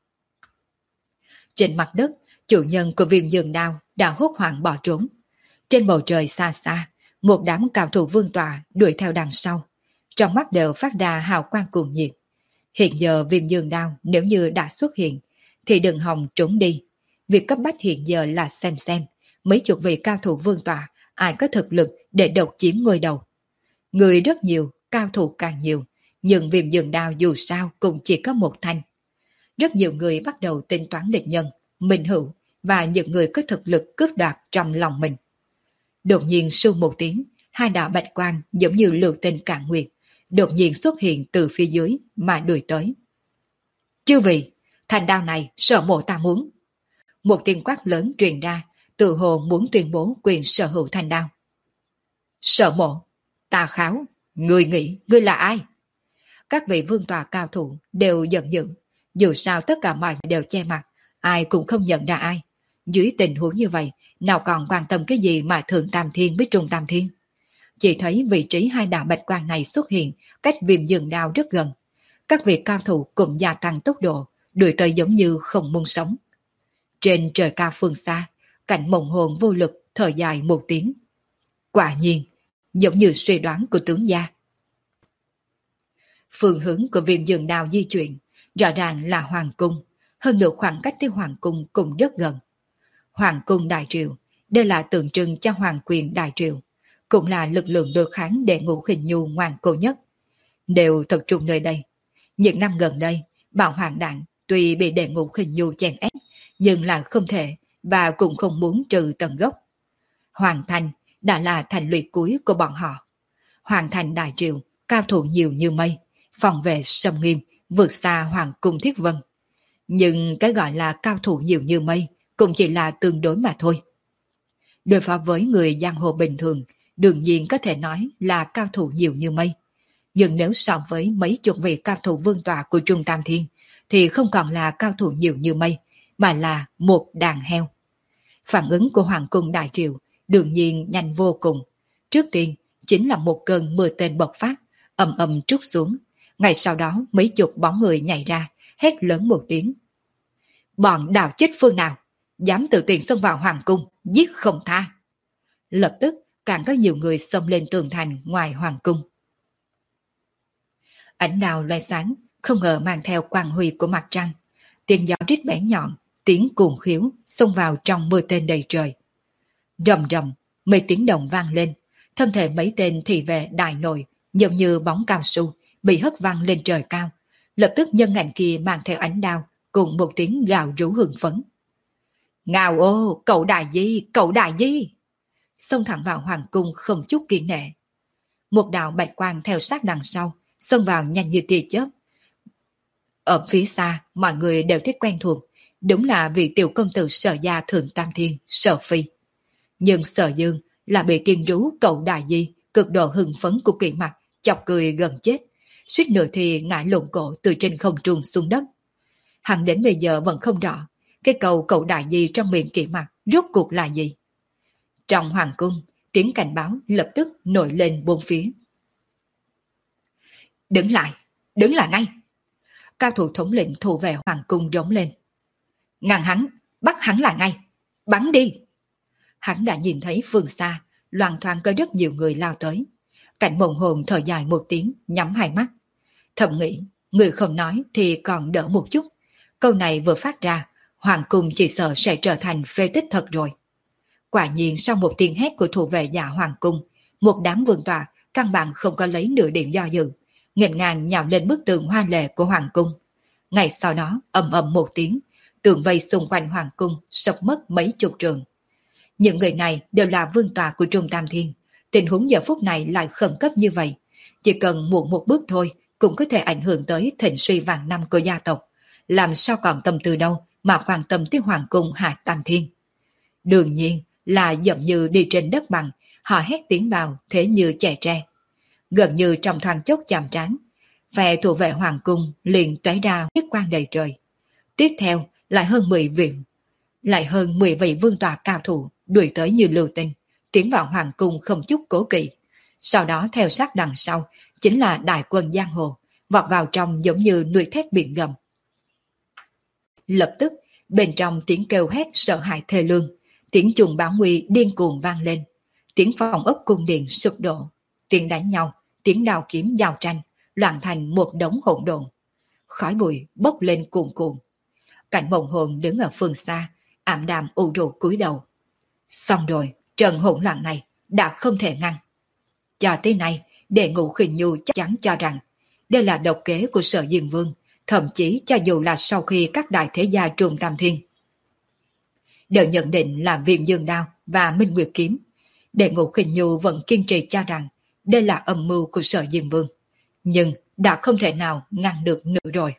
Trên mặt đất, chủ nhân của viêm dương đao đã hốt hoảng bỏ trốn. Trên bầu trời xa xa, một đám cao thủ vương tọa đuổi theo đằng sau. Trong mắt đều phát ra hào quang cuồng nhiệt. Hiện giờ viêm dương đao nếu như đã xuất hiện, thì đừng hòng trốn đi. Việc cấp bách hiện giờ là xem xem, mấy chục vị cao thủ vương tọa ai có thực lực để độc chiếm ngôi đầu. Người rất nhiều, cao thủ càng nhiều, nhưng viêm dương đao dù sao cũng chỉ có một thanh. Rất nhiều người bắt đầu tính toán địch nhân, minh hữu và những người có thực lực cướp đoạt trong lòng mình. Đột nhiên sưu một tiếng, hai đạo bạch quang giống như lưu tinh cạn nguyệt, đột nhiên xuất hiện từ phía dưới mà đuổi tới. Chư vị, thanh đao này sở mộ ta muốn. Một tiếng quát lớn truyền ra, tự hồ muốn tuyên bố quyền sở hữu thanh đao. Sở mộ, ta kháo, người nghĩ ngươi là ai? Các vị vương tòa cao thủ đều giận dữ, dù sao tất cả mọi người đều che mặt, ai cũng không nhận ra ai. Dưới tình huống như vậy, nào còn quan tâm cái gì mà Thượng Tam Thiên với Trung Tam Thiên. Chỉ thấy vị trí hai đạo bạch quang này xuất hiện cách viêm dương đao rất gần. Các vị cao thủ cũng gia tăng tốc độ, đuổi tới giống như không muốn sống. Trên trời cao phương xa, cảnh mộng hồn vô lực thở dài một tiếng. Quả nhiên, giống như suy đoán của tướng gia. Phương hướng của viêm dương đao di chuyển, rõ ràng là Hoàng Cung, hơn nữa khoảng cách tới Hoàng Cung cũng rất gần. Hoàng Cung Đại Triều, đây là tượng trưng cho Hoàng quyền Đại Triều, cũng là lực lượng đối kháng để Ngũ Khinh Nhu ngoan cố nhất, đều tập trung nơi đây. Những năm gần đây, Bảo Hoàng Đảng tuy bị đệ Ngũ Khinh Nhu chèn ép, nhưng là không thể và cũng không muốn trừ tận gốc. Hoàng Thành đã là thành lũy cuối của bọn họ. Hoàng Thành Đại Triều, cao thủ nhiều như mây, phòng vệ sông nghiêm, vượt xa Hoàng Cung Thiết Vân. Nhưng cái gọi là cao thủ nhiều như mây cũng chỉ là tương đối mà thôi. Đối phó với người giang hồ bình thường, đương nhiên có thể nói là cao thủ nhiều như mây. Nhưng nếu so với mấy chục vị cao thủ vương tọa của Trung Tam Thiên, thì không còn là cao thủ nhiều như mây, mà là một đàn heo. Phản ứng của Hoàng Cung Đại Triều đương nhiên nhanh vô cùng. Trước tiên chính là một cơn mưa tên bộc phát, ầm ầm trút xuống. Ngay sau đó mấy chục bóng người nhảy ra, hét lớn một tiếng. Bọn đào chết phương nào, dám tự tiện xông vào hoàng cung, giết không tha. Lập tức càng có nhiều người xông lên tường thành ngoài hoàng cung. Ánh đào loe sáng, không ngờ mang theo quang huy của mặt trăng. Tiếng gió rít bén nhọn, tiếng cuồng khiếu xông vào trong mưa tên đầy trời. Rầm rầm, mấy tiếng động vang lên, thân thể mấy tên thị vệ đại nội giống như bóng cao su bị hất văng lên trời cao. Lập tức nhân ảnh kia mang theo ánh đao cùng một tiếng gào rú hưng phấn. Ngao ô, cậu đại di, cậu đại di! Xông thẳng vào hoàng cung không chút kiêng nể. Một đạo bạch quang theo sát đằng sau, xông vào nhanh như tia chớp. Ở phía xa, mọi người đều thấy quen thuộc, đúng là vị tiểu công tử Sở gia Thượng Tam Thiên, Sở Phi. Nhưng Sở Dương là bị tiên rú cậu đại di cực độ hưng phấn của Kỳ Mặc chọc cười gần chết, suýt nữa thì ngã lộn cổ từ trên không trung xuống đất. Hắn đến bây giờ vẫn không rõ cái câu cậu đại di trong miệng Kỳ Mặc rốt cuộc là gì. Trong hoàng cung, tiếng cảnh báo lập tức nổi lên bốn phía. Đứng lại, đứng lại ngay! Cao thủ thống lĩnh thủ vệ hoàng cung rống lên. Ngăn hắn, bắt hắn lại ngay, bắn đi! Hắn đã nhìn thấy phương xa, loang thoáng có rất nhiều người lao tới. Cảnh Mộng Hồn thở dài một tiếng, nhắm hai mắt. Thầm nghĩ, người không nói thì còn đỡ một chút. Câu này vừa phát ra, hoàng cung chỉ sợ sẽ trở thành phế tích thật rồi. Quả nhiên sau một tiếng hét của thủ vệ giả hoàng cung, một đám vương tọa căn bản không có lấy nửa điểm do dự, nghênh ngang nhào lên bức tường hoa lệ của hoàng cung. Ngay sau đó ầm ầm một tiếng, tường vây xung quanh hoàng cung sập mất mấy chục trường. Những người này đều là vương tọa của Trung Tam Thiên. Tình huống giờ phút này lại khẩn cấp như vậy, chỉ cần muộn một bước thôi cũng có thể ảnh hưởng tới thịnh suy vạn năm của gia tộc. Làm sao còn tâm tư đâu mà quan tâm tới hoàng cung Hạ Tam Thiên. Đương nhiên là giống như đi trên đất bằng, họ hét tiếng vào thế như trẻ tre. Gần như trong thoáng chốc chạm trán, phe thủ vệ hoàng cung liền tóe ra huyết quang đầy trời. Tiếp theo lại hơn mười vị, lại hơn mười vị vương tọa cao thủ đuổi tới như lưu tinh, tiến vào hoàng cung không chút cố kỵ. Sau đó theo sát đằng sau chính là đại quân giang hồ, vọt vào trong giống như nuôi thét biển gầm. Lập tức bên trong tiếng kêu hét sợ hãi thê lương, tiếng chuông báo nguy điên cuồng vang lên, tiếng phòng ốc cung điện sụp đổ, tiếng đánh nhau, tiếng đao kiếm giao tranh loạn thành một đống hỗn độn. Khói bụi bốc lên cuồn cuộn. Cảnh Mộng Hồn đứng ở phương xa, ảm đạm u rũ cúi đầu. Xong rồi, trận hỗn loạn này đã không thể ngăn. Cho tới nay, Đệ Ngũ Khinh Nhu chắc chắn cho rằng đây là độc kế của Sở Diêm Vương, thậm chí cho dù là sau khi các đại thế gia Trung Tam Thiên đều nhận định là Viêm Dương Đao và Minh Nguyệt Kiếm, Đệ Ngũ Khinh Nhu vẫn kiên trì cho rằng đây là âm mưu của Sở Diêm Vương, nhưng đã không thể nào ngăn được nữa rồi.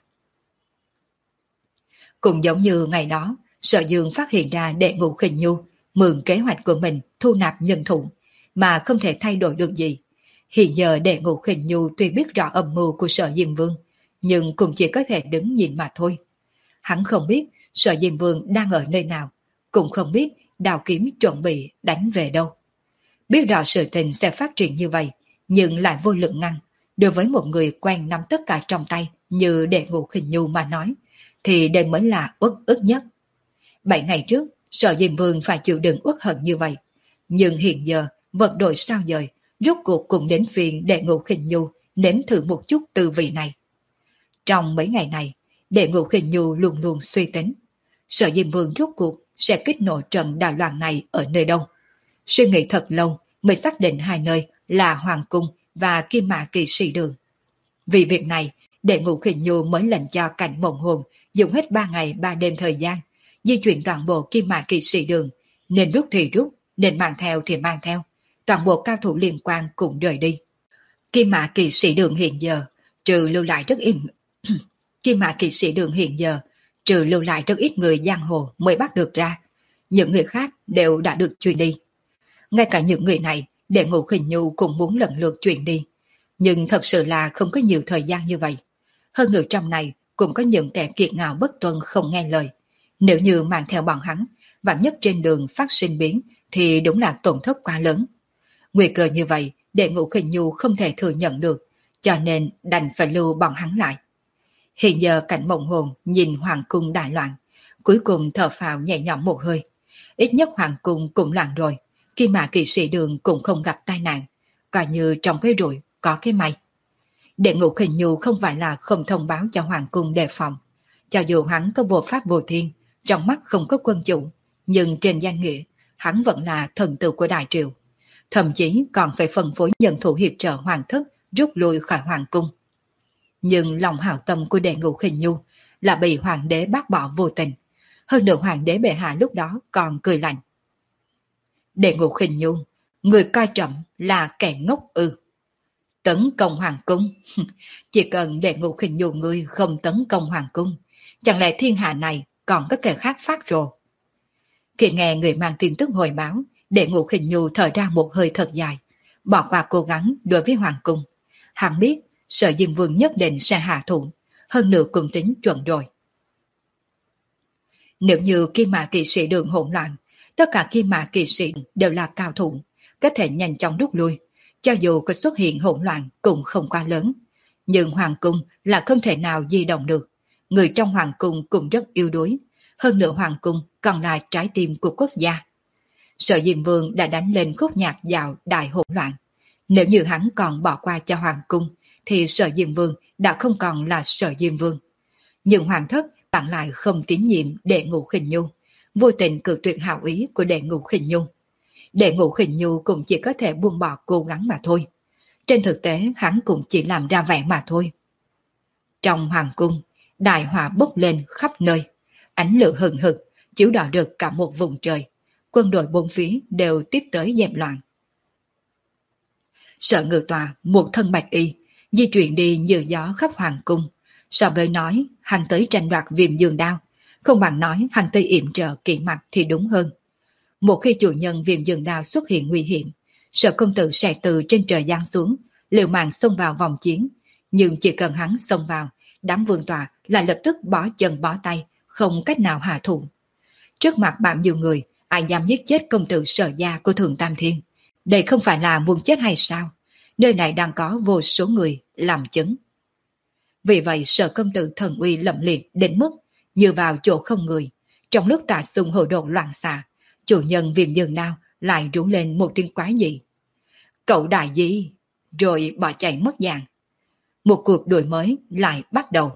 Cũng giống như ngày đó, Sở Dương phát hiện ra Đệ Ngũ Khinh Nhu mượn kế hoạch của mình thu nạp nhân thủ, mà không thể thay đổi được gì. Hiện giờ Đệ Ngũ Khinh Nhu tuy biết rõ âm mưu của Sở Diêm Vương, nhưng cũng chỉ có thể đứng nhìn mà thôi. Hắn không biết Sở Diêm Vương đang ở nơi nào, cũng không biết đào kiếm chuẩn bị đánh về đâu. Biết rõ sự tình sẽ phát triển như vậy, nhưng lại vô lực ngăn. Đối với một người quen nắm tất cả trong tay như Đệ Ngũ Khinh Nhu mà nói, thì đây mới là uất ức nhất. Bảy ngày trước, Sở Diêm Vương phải chịu đựng uất hận như vậy. Nhưng hiện giờ, vật đổi sao dời, rốt cuộc cũng đến phiên Đệ Ngũ Khinh Nhu nếm thử một chút tư vị này. Trong mấy ngày này, Đệ Ngũ Khinh Nhu luôn luôn suy tính. Sở Diêm Vương rốt cuộc sẽ kích nổ trận đảo loạn này ở nơi đâu. Suy nghĩ thật lâu mới xác định hai nơi là Hoàng Cung và Kim Mã Kỳ Sĩ Đường. Vì việc này, Đệ Ngũ Khinh Nhu mới lệnh cho Cảnh Mộng Hồn dùng hết ba ngày ba đêm thời gian, di chuyển toàn bộ Kim Mã Kỳ Sĩ Đường, nên rút thì rút, nên mang theo thì mang theo, toàn bộ cao thủ liên quan cũng rời đi. Kim Mã Kỳ Sĩ Đường hiện giờ, trừ lưu lại rất ít Kim Mã Kỳ Sĩ Đường hiện giờ, trừ lưu lại rất ít người giang hồ mới bắt được ra, những người khác đều đã được chuyển đi. Ngay cả những người này, Đệ Ngũ Khinh Nhu cũng muốn lần lượt chuyển đi, nhưng thật sự là không có nhiều thời gian như vậy. Hơn nữa trong này cũng có những kẻ kiệt ngạo bất tuân không nghe lời. Nếu như mang theo bọn hắn, vạn nhất trên đường phát sinh biến thì đúng là tổn thất quá lớn. Nguy cơ như vậy, Đệ Ngũ Khinh Nhu không thể thừa nhận được, cho nên đành phải lưu bọn hắn lại. Hiện giờ Cảnh Mộng Hồn nhìn hoàng cung đại loạn, cuối cùng thở phào nhẹ nhõm một hơi. Ít nhất hoàng cung cũng lặng rồi, khi mà kỵ sĩ đường cũng không gặp tai nạn, coi như trong cái rủi có cái may. Đệ Ngũ Khinh Nhu không phải là không thông báo cho hoàng cung đề phòng. Cho dù hắn có vô pháp vô thiên, trong mắt không có quân chủ, nhưng trên danh nghĩa, hắn vẫn là thần tử của đại triều. Thậm chí còn phải phân phối nhân thủ hiệp trợ hoàng thất rút lui khỏi hoàng cung. Nhưng lòng hảo tâm của Đệ Ngũ Khinh Nhu là bị hoàng đế bác bỏ vô tình. Hơn nữa hoàng đế bệ hạ lúc đó còn cười lạnh. Đệ Ngũ Khinh Nhu, người coi trọng là kẻ ngốc ư? Tấn công hoàng cung? Chỉ cần Đệ Ngũ Khinh Nhu ngươi không tấn công hoàng cung, chẳng lẽ thiên hạ này còn có kẻ khác phát rồ? Khi nghe người mang tin tức hồi báo, Đệ Ngũ Khinh Nhu thở ra một hơi thật dài, bỏ qua cố gắng đối với hoàng cung. Hắn biết Sở Diêm Vương nhất định sẽ hạ thủ, hơn nữa cũng tính chuẩn rồi. Nếu như Kim Mã kỵ sĩ đường hỗn loạn, tất cả Kim Mã kỵ sĩ đều là cao thủ, có thể nhanh chóng rút lui, cho dù có xuất hiện hỗn loạn cũng không quá lớn. Nhưng hoàng cung là không thể nào di động được, người trong hoàng cung cũng rất yếu đuối, hơn nữa hoàng cung còn là trái tim của quốc gia. Sở Diêm Vương đã đánh lên khúc nhạc dạo đại hỗn loạn. Nếu như hắn còn bỏ qua cho hoàng cung, thì Sở Diêm Vương đã không còn là Sở Diêm Vương. Nhưng hoàng thất bạn lại không tín nhiệm Đệ Ngũ Khinh Nhu, vô tình cự tuyệt hảo ý của Đệ Ngũ Khinh Nhu. Đệ Ngũ Khinh Nhu cũng chỉ có thể buông bỏ cố gắng mà thôi. Trên thực tế hắn cũng chỉ làm ra vẻ mà thôi. Trong hoàng cung, đại hỏa bốc lên khắp nơi, ánh lửa hừng hực chiếu đỏ rực cả một vùng trời. Quân đội bốn phía đều tiếp tới dẹp loạn. Sở Ngự Tòa một thân bạch y, di chuyển đi như gió khắp hoàng cung. So với nói hắn tới tranh đoạt Viêm Dương Đao, không bằng nói hắn tới yểm trợ kỵ mặt thì đúng hơn. Một khi chủ nhân Viêm Dương Đao xuất hiện nguy hiểm, Sở công tử sẽ từ trên trời giáng xuống, liều mạng xông vào vòng chiến. Nhưng chỉ cần hắn xông vào, đám vương tòa lại lập tức bó chân bó tay, không cách nào hạ thủ. Trước mặt bạn nhiều người, ai dám giết chết công tử Sở gia của Thường Tam Thiên? Đây không phải là muốn chết hay sao? Nơi này đang có vô số người làm chứng. Vì vậy Sở công tử thần uy lẫm liệt đến mức như vào chỗ không người. Trong lúc tà xung hồ đột loạn xạ, chủ nhân Viêm Dương Đao lại rú lên một tiếng quái dị. Cậu đại gì? Rồi bỏ chạy mất dạng. Một cuộc đuổi mới lại bắt đầu.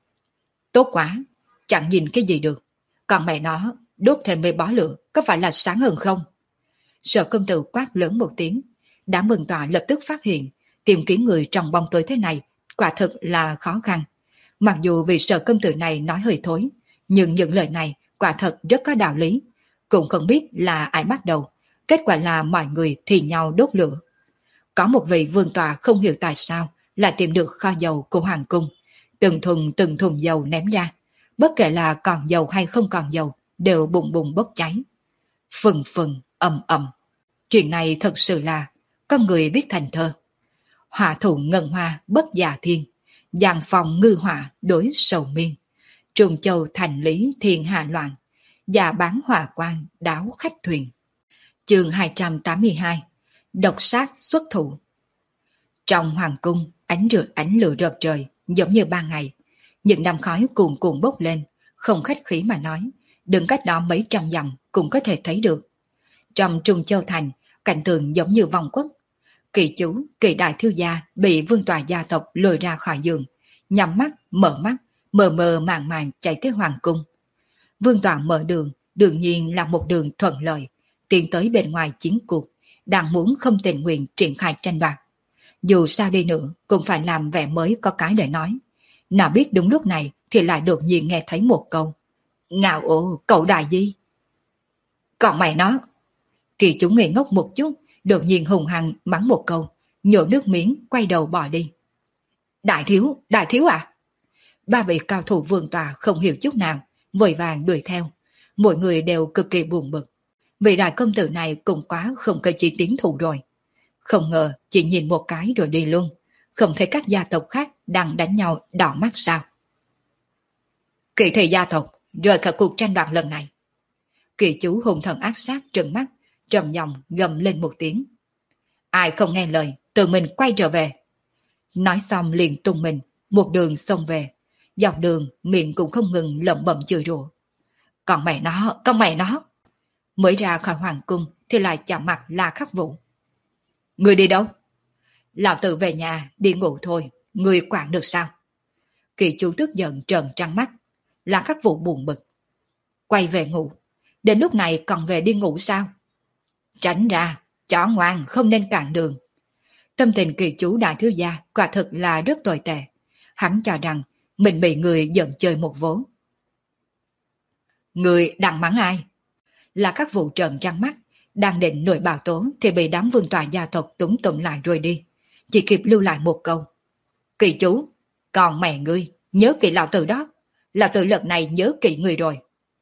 Tốt quá, chẳng nhìn cái gì được. Còn mẹ nó, đốt thêm mấy bó lửa có phải là sáng hơn không? Sở công tử quát lớn một tiếng. Đám mừng tòa lập tức phát hiện tìm kiếm người trong bóng tối thế này quả thực là khó khăn. Mặc dù vì Sở công tử này nói hơi thối, nhưng những lời này quả thật rất có đạo lý. Cũng không biết là ai bắt đầu, kết quả là mọi người thì nhau đốt lửa. Có một vị vương tòa không hiểu tại sao lại tìm được kho dầu của hoàng cung, từng thùng từng thùng dầu ném ra, bất kể là còn dầu hay không còn dầu đều bùng bùng bốc cháy. Phừng phừng, ầm ầm. Chuyện này thật sự là con người viết thành thơ. Hỏa thủ ngân hoa bất già thiên, giang phòng ngư hỏa đối sầu miên. Trùng châu thành lý thiên hạ loạn, già bán hỏa quan đáo khách thuyền. Chương hai trăm tám mươi hai. Độc sát xuất thủ. Trong hoàng cung, ánh rực ánh lửa rợp trời, giống như ban ngày. Những đám khói cuồn cuộn bốc lên, không khách khí mà nói, đừng cách đó mấy trăm dặm cũng có thể thấy được. Trong Trung Châu thành, cảnh tượng giống như vòng quất. Kỳ chú, kỳ đại thiếu gia bị vương tòa gia tộc lôi ra khỏi giường, nhắm mắt, mở mắt, mờ mờ màng màng chạy tới hoàng cung. Vương tòa mở đường, đương nhiên là một đường thuận lợi, tiến tới bên ngoài chiến cuộc, đang muốn không tình nguyện triển khai tranh đoạt. Dù sao đi nữa, cũng phải làm vẻ mới có cái để nói. Nào biết đúng lúc này thì lại đột nhiên nghe thấy một câu. Ngạo ồ, cậu đại gì? Còn mày nó! Kỳ chúng ngây ngốc một chút, đột nhiên hùng hăng mắng một câu, nhổ nước miếng, quay đầu bỏ đi. Đại thiếu, đại thiếu à? Ba vị cao thủ vương tòa không hiểu chút nào, vội vàng đuổi theo. Mỗi người đều cực kỳ buồn bực. Vị đại công tử này cũng quá không có chỉ tiến thủ rồi. Không ngờ chỉ nhìn một cái rồi đi luôn, không thấy các gia tộc khác đang đánh nhau đỏ mắt sao? Kỳ thị gia tộc rời khỏi cuộc tranh đoạt lần này. Kỳ chú hùng thần ác sát trừng mắt, trầm giọng gầm lên một tiếng. Ai không nghe lời, tự mình quay trở về. Nói xong liền tung mình, một đường xông về. Dọc đường miệng cũng không ngừng lẩm bẩm chửi rủa. Còn mẹ nó, con mẹ nó. Mới ra khỏi hoàng cung thì lại chạm mặt La Khắc Vũ. Người đi đâu? Lão tử về nhà, đi ngủ thôi, người quản được sao? Kỳ chủ tức giận trợn trắng mắt. La Khắc Vũ buồn bực. Quay về ngủ, đến lúc này còn về đi ngủ sao? Tránh ra, chó ngoan không nên cản đường. Tâm tình kỳ chú đại thiếu gia quả thực là rất tồi tệ. Hắn cho rằng mình bị người giận chơi một vố. Người đang mắng ai? Là các vụ trợn trắng mắt, đang định nổi bào tố thì bị đám vương tọa gia tộc túng tụm lại rồi đi. Chỉ kịp lưu lại một câu. Kỳ chú, còn mẹ ngươi, nhớ kỹ lão tử đó. Lão tử lần này nhớ kỹ người rồi.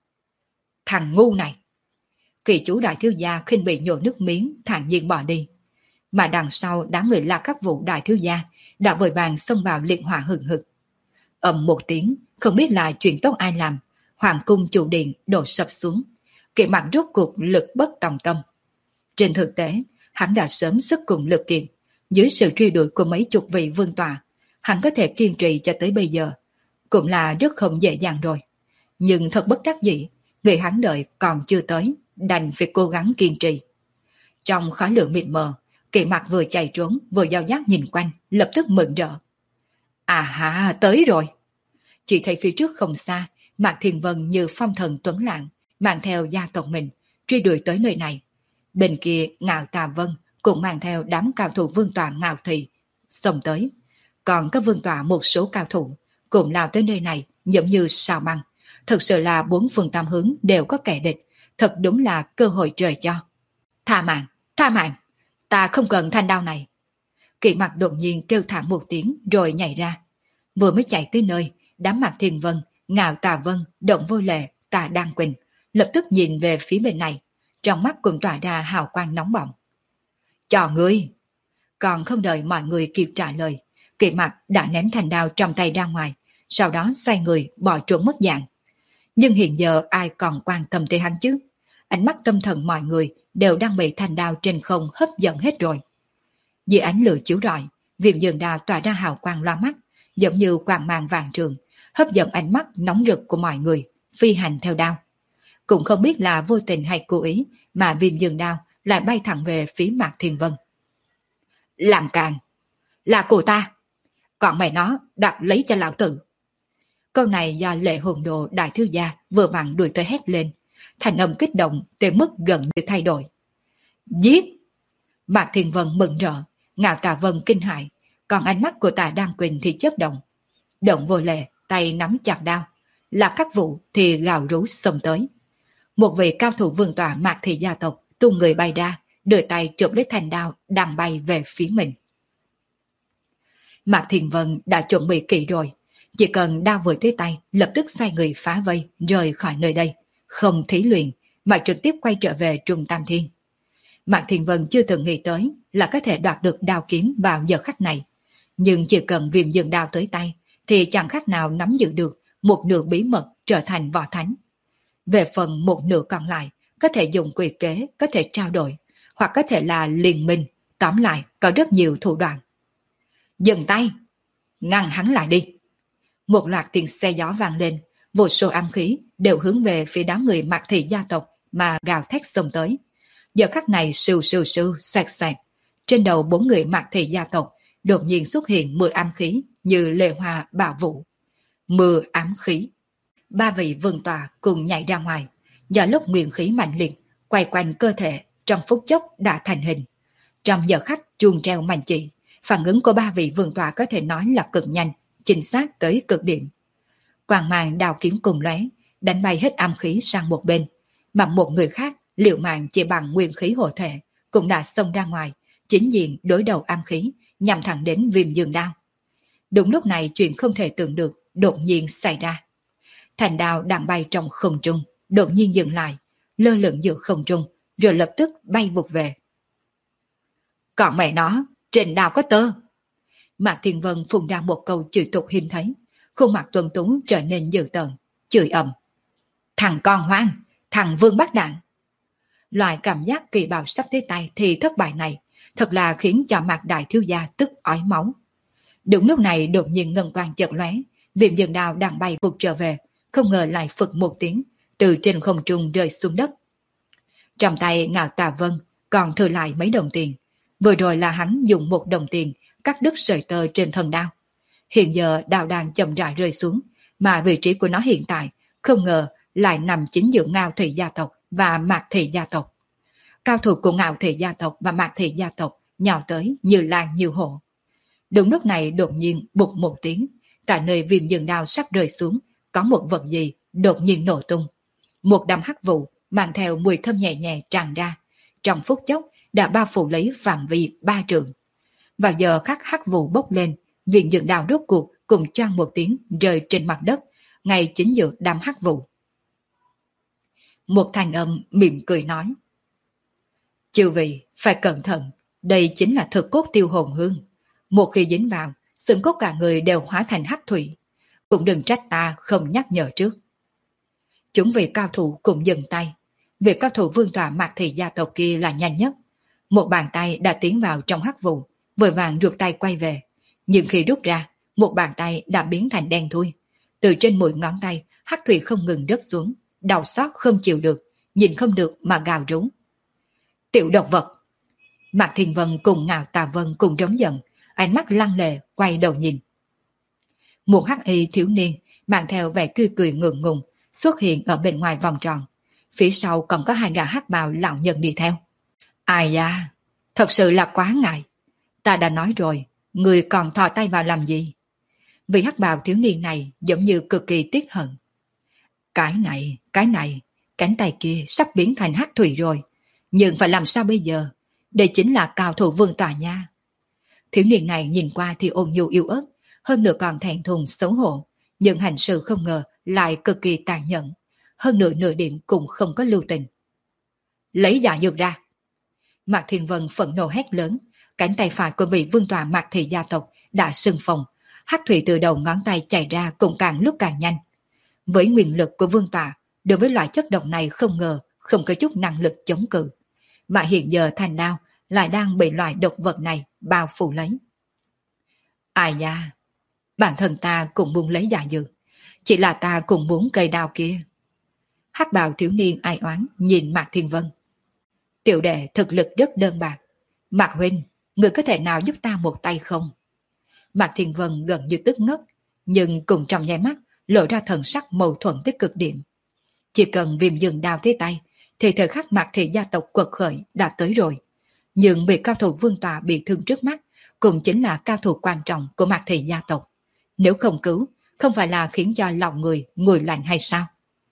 Thằng ngu này. Kỳ chú đại thiếu gia khinh bị nhổ nước miếng, thản nhiên bỏ đi. Mà đằng sau đám người La Các Vũ đại thiếu gia đã vội vàng xông vào liệt hỏa hừng hực. Ầm một tiếng, không biết là chuyện tốt ai làm, hoàng cung chủ điện đổ sập xuống. Kỵ mặt rốt cuộc lực bất tòng tâm. Trên thực tế, hắn đã sớm sức cùng lực kiện. Dưới sự truy đuổi của mấy chục vị vương tọa, hắn có thể kiên trì cho tới bây giờ. Cũng là rất không dễ dàng rồi. Nhưng thật bất đắc dĩ, người hắn đợi còn chưa tới, đành phải cố gắng kiên trì. Trong khói lửa mịt mờ, Kỵ mặt vừa chạy trốn vừa giao giác nhìn quanh, lập tức mừng rỡ. À ha, tới rồi. Chỉ thấy phía trước không xa, Mạc Thiên Vân như phong thần tuấn lãng, mang theo gia tộc mình, truy đuổi tới nơi này. Bên kia Ngạo Tà Vân cũng mang theo đám cao thủ vương tọa Ngạo Thị, xông tới. Còn các vương tọa một số cao thủ cũng lao tới nơi này giống như sao băng. Thực sự là bốn phương tam hướng đều có kẻ địch, thật đúng là cơ hội trời cho. Tha mạng, tha mạng, ta không cần thanh đao này. Kỵ mặt đột nhiên kêu thảm một tiếng rồi nhảy ra. Vừa mới chạy tới nơi, đám Mạc Thiên Vân, Ngạo Tà Vân, Động Vô Lệ, Tà Đan Quỳnh lập tức nhìn về phía bên này, trong mắt cũng tỏa ra hào quang nóng bỏng. Cho ngươi! Còn không đợi mọi người kịp trả lời, Kỵ mặt đã ném thanh đao trong tay ra ngoài, sau đó xoay người bỏ trốn mất dạng. Nhưng hiện giờ ai còn quan tâm tới hắn chứ? Ánh mắt tâm thần mọi người đều đang bị thanh đao trên không hấp dẫn hết rồi. Dưới ánh lửa chiếu rọi, Viêm Dương Đao tỏa ra hào quang loa mắt, giống như quang mang vàng trường, hấp dẫn ánh mắt nóng rực của mọi người, phi hành theo đao. Cũng không biết là vô tình hay cố ý mà Viêm Dương Đao lại bay thẳng về phía Mạc Thiên Vân. Làm càng! Là cô ta! Còn mày nó đặt lấy cho lão tử! Câu này do Lệ Hồn Đồ đại thiếu gia vừa vặn đuổi tới hét lên, thành âm kích động tới mức gần như thay đổi. Giết! Mạc Thiên Vân mừng rỡ, Ngạo Tà Vân kinh hãi, còn ánh mắt của Tà Đan Quỳnh thì chớp động. Động Vô Lệ tay nắm chặt đao, là các vụ thì gào rú xông tới. Một vị cao thủ vương tọa Mạc Thị gia tộc tung người bay ra, đưa tay chụp lấy thanh đao đang bay về phía mình. Mạc Thiên Vân đã chuẩn bị kỹ rồi, chỉ cần đao vừa tới tay lập tức xoay người phá vây rời khỏi nơi đây, không thí luyện mà trực tiếp quay trở về Trung Tam Thiên. Mạc Thiên Vân chưa từng nghĩ tới là có thể đoạt được đao kiếm vào giờ khắc này, nhưng chỉ cần Viêm Dương Đao tới tay thì chẳng khác nào nắm giữ được một nửa bí mật trở thành võ thánh. Về phần một nửa còn lại, có thể dùng quỷ kế, có thể trao đổi, hoặc có thể là liên minh, tóm lại có rất nhiều thủ đoạn. Dừng tay! Ngăn hắn lại đi! Một loạt tiếng xe gió vang lên, vô số âm khí đều hướng về phía đám người Mạc Thị gia tộc mà gào thét xông tới. Giờ khắc này sưu sưu sưu, xoẹt xoẹt, trên đầu bốn người Mạc Thị gia tộc đột nhiên xuất hiện mười ám khí như lệ hoa bảo vũ. Mưa ám khí. Ba vị vương tọa cùng nhảy ra ngoài, do lúc nguyên khí mạnh liệt quay quanh cơ thể trong phút chốc đã thành hình. Trong giờ khắc chuông treo màn chỉ, phản ứng của ba vị vương tọa có thể nói là cực nhanh, chính xác tới cực điểm. Quang mang đào kiếm cùng lóe, đánh bay hết ám khí sang một bên, mà một người khác liều mạng chỉ bằng nguyên khí hộ thể cũng đã xông ra ngoài, chính diện đối đầu ám khí, nhằm thẳng đến Viêm Dương Đao. Đúng lúc này chuyện không thể tưởng được đột nhiên xảy ra. Thành đao đang bay trong không trung, đột nhiên dừng lại, lơ lửng giữa không trung, rồi lập tức bay vụt về. Còn mẹ nó, trên đao có tơ! Mạc Thiên Vân phun ra một câu chửi tục hiếm thấy, khuôn mặt tuấn tú trở nên dữ tợn, chửi ầm. Thằng con hoang, thằng vương bát đạn! Loại cảm giác kỳ bào sắp tới tay thì thất bại này, thật là khiến cho Mạc đại thiếu gia tức ói máu. Đúng lúc này đột nhiên ngân quang chợt lóe, Viêm Dương Đao đang bay vụt trở về, không ngờ lại phực một tiếng, từ trên không trung rơi xuống đất. Trong tay Ngạo Tà Vân còn thừa lại mấy đồng tiền. Vừa rồi là hắn dùng một đồng tiền cắt đứt sợi tơ trên thân đao. Hiện giờ đao đang chậm rãi rơi xuống, mà vị trí của nó hiện tại không ngờ lại nằm chính giữa Ngạo Thị gia tộc và Mạc Thị gia tộc. Cao thủ của Ngạo Thị gia tộc và Mạc Thị gia tộc nhào tới như lan như hổ. Đúng lúc này đột nhiên bụt một tiếng, tại nơi viêm dương đao sắp rơi xuống, có một vật gì đột nhiên nổ tung. Một đám hắc vụ mang theo mùi thơm nhẹ nhẹ tràn ra, trong phút chốc đã bao phủ lấy phạm vi ba trượng. Vào giờ khắc hắc vụ bốc lên, viêm dương đao rốt cuộc cùng choang một tiếng rơi trên mặt đất, ngay chính giữa đám hắc vụ. Một thanh âm mỉm cười nói: chư vị phải cẩn thận, đây chính là thực cốt tiêu hồn hương. Một khi dính vào, xương cốt cả người đều hóa thành hắc thủy. Cũng đừng trách ta không nhắc nhở trước. Chúng vị cao thủ cũng dừng tay. Việc cao thủ vương tọa Mạc Thị gia tộc kia là nhanh nhất. Một bàn tay đã tiến vào trong hắc vụ, vội vàng ruột tay quay về. Nhưng khi rút ra, một bàn tay đã biến thành đen thui. Từ trên mũi ngón tay, hắc thủy không ngừng rớt xuống, đau xót không chịu được, nhìn không được mà gào rú. Tiểu độc vật! Mạc Thiên Vân cùng Ngạo Tà Vân cùng trống giận, ánh mắt lăng lệ quay đầu nhìn. Một hắc y thiếu niên mang theo vẻ cười cười ngượng ngùng xuất hiện ở bên ngoài vòng tròn. Phía sau còn có hai gã hắc bào lão nhân đi theo. Ai da, thật sự là quá ngại. Ta đã nói rồi, người còn thò tay vào làm gì? Vì hắc bào thiếu niên này giống như cực kỳ tiếc hận. Cái này, cái này, cánh tay kia sắp biến thành hắc thủy rồi. Nhưng phải làm sao bây giờ? Đây chính là cao thủ vương tòa nha. Thiếu niên này nhìn qua thì ôn nhu yếu ớt, hơn nữa còn thẹn thùng xấu hổ, nhưng hành sự không ngờ lại cực kỳ tàn nhẫn, hơn nữa nửa điểm cũng không có lưu tình. Lấy giả dược ra! Mạc Thiên Vân phẫn nộ hét lớn, cánh tay phải của vị vương tòa Mạc Thị gia tộc đã sưng phồng, hắc thủy từ đầu ngón tay chảy ra cũng càng lúc càng nhanh. Với nguyên lực của vương tòa, đối với loại chất độc này không ngờ không có chút năng lực chống cự, mà hiện giờ thanh đao lại đang bị loại độc vật này bao phủ lấy. Ai da, bản thân ta cũng muốn lấy giả dược, chỉ là ta cũng muốn cây đao kia. Hắc bào thiếu niên ai oán nhìn Mạc Thiên Vân. Tiểu đệ thực lực rất đơn bạc, Mạc huynh, người có thể nào giúp ta một tay không? Mạc Thiên Vân gần như tức ngất, nhưng cùng trong nháy mắt lộ ra thần sắc mâu thuẫn tới cực điểm. Chỉ cần viêm dương đao tới tay, thì thời khắc Mạc Thị gia tộc quật khởi đã tới rồi. Nhưng bị cao thủ vương tọa bị thương trước mắt cũng chính là cao thủ quan trọng của Mạc Thị gia tộc. Nếu không cứu, không phải là khiến cho lòng người nguội lạnh hay sao?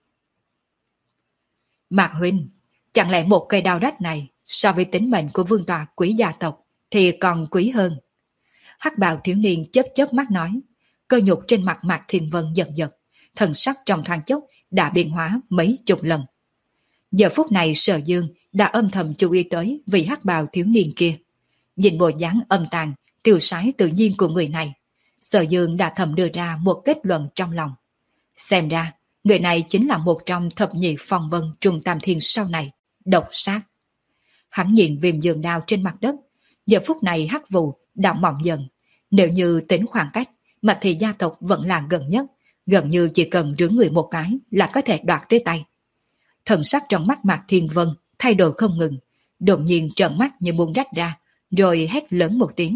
Mạc huynh, chẳng lẽ một cây đao rách này so với tính mệnh của vương tọa quý gia tộc thì còn quý hơn? Hắc bào thiếu niên chớp chớp mắt nói, cơ nhục trên mặt Mạc Thiên Vân giật giật, thần sắc trong thoáng chốc đã biến hóa mấy chục lần. Giờ phút này Sở Dương đã âm thầm chú ý tới vị hắc bào thiếu niên kia. Nhìn bộ dáng âm tàn, tiêu sái tự nhiên của người này, Sở Dương đã thầm đưa ra một kết luận trong lòng. Xem ra, người này chính là một trong thập nhị phong vân trùng tam thiên sau này, độc sát. Hắn nhìn viêm dương đao trên mặt đất, giờ phút này hắc vụ đã mỏng dần. Nếu như tính khoảng cách, Mạc Thị gia tộc vẫn là gần nhất, gần như chỉ cần rưỡng người một cái là có thể đoạt tới tay. Thần sắc trong mắt Mạc Thiên Vân thay đổi không ngừng, đột nhiên trợn mắt như muốn rách ra, rồi hét lớn một tiếng.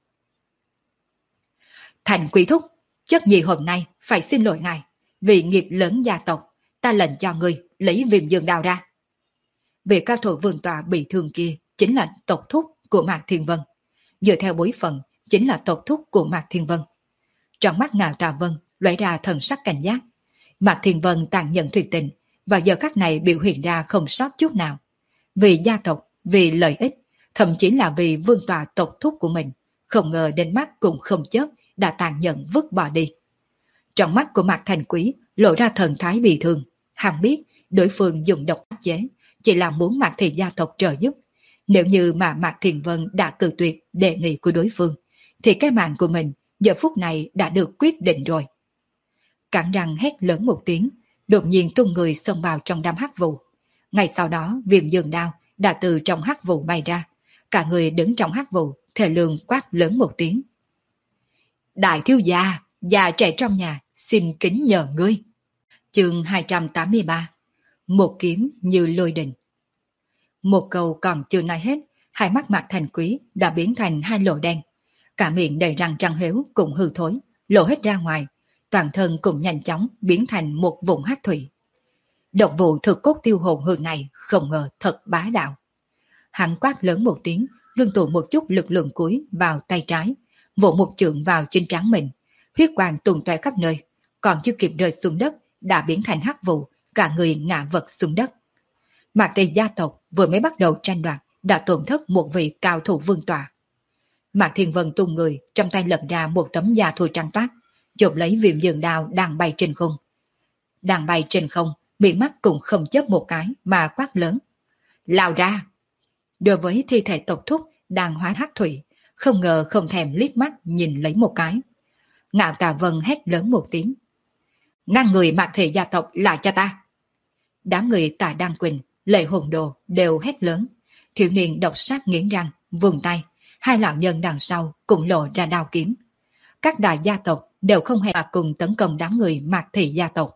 Thành quý thúc, chất nhi hôm nay phải xin lỗi ngài, vì nghiệp lớn gia tộc, ta lệnh cho ngươi lấy viêm dương đao ra. Vị cao thủ vương tọa bị thương kia chính là tộc thúc của Mạc Thiên Vân, dựa theo bối phận chính là tộc thúc của Mạc Thiên Vân. Trong mắt Ngạo Tà Vân lóe ra thần sắc cảnh giác. Mạc Thiên Vân tàn nhẫn tuyệt tình, và giờ khắc này biểu hiện ra không sót chút nào. Vì gia tộc, vì lợi ích, thậm chí là vì vương tọa tộc thúc của mình, không ngờ đến mắt cũng không chớp đã tàn nhẫn vứt bỏ đi. Trong mắt của Mạc Thành Quý lộ ra thần thái bị thương. Hắn biết đối phương dùng độc áp chế chỉ là muốn Mạc Thị gia tộc trợ giúp. Nếu như mà Mạc Thiền Vân đã cự tuyệt đề nghị của đối phương, thì cái mạng của mình giờ phút này đã được quyết định rồi. Cắn răng hét lớn một tiếng, đột nhiên tung người xông vào trong đám hắc vụ. Ngay sau đó viêm dương đao đã từ trong hắc vụ bay ra, cả người đứng trong hắc vụ, thề lương quát lớn một tiếng. Đại thiếu gia, già trẻ trong nhà, xin kính nhờ ngươi. Chương hai trăm tám mươi ba, một kiếm như lôi đình. Một câu còn chưa nói hết, hai mắt Mạc Thành Quý đã biến thành hai lỗ đen. Cả miệng đầy răng trắng héo cũng hư thối, lộ hết ra ngoài, toàn thân cũng nhanh chóng biến thành một vùng hắc thủy. Độc vụ thực cốt tiêu hồn hương này không ngờ thật bá đạo. Hắn quát lớn một tiếng, ngưng tụ một chút lực lượng cuối vào tay trái, vỗ một chưởng vào trên trán mình, huyết quang tung tóe khắp nơi, còn chưa kịp rơi xuống đất đã biến thành hắc vụ, cả người ngã vật xuống đất. Mạc Thị gia tộc vừa mới bắt đầu tranh đoạt đã tổn thất một vị cao thủ vương tọa. Mạc Thiên Vân tung người, trong tay lật ra một tấm da thô trắng toát, chộp lấy viêm dương đao đang bay trên không. Đang bay trên không, bị mắt cũng không chớp một cái mà quát lớn: lao ra! Đối với thi thể tộc thúc đang hóa hắc thủy, không ngờ không thèm liếc mắt nhìn lấy một cái. Ngạo Tà Vân hét lớn một tiếng: ngăn người Mạc Thị gia tộc lại cho ta! Đám người Tạ Đăng Quỳnh, Lệ Hồn Đồ đều hét lớn. Thiếu niên độc sát nghiến răng, vùng tay, hai lão nhân đằng sau cũng lộ ra đao kiếm. Các đại gia tộc đều không hề cùng tấn công đám người Mạc Thị gia tộc.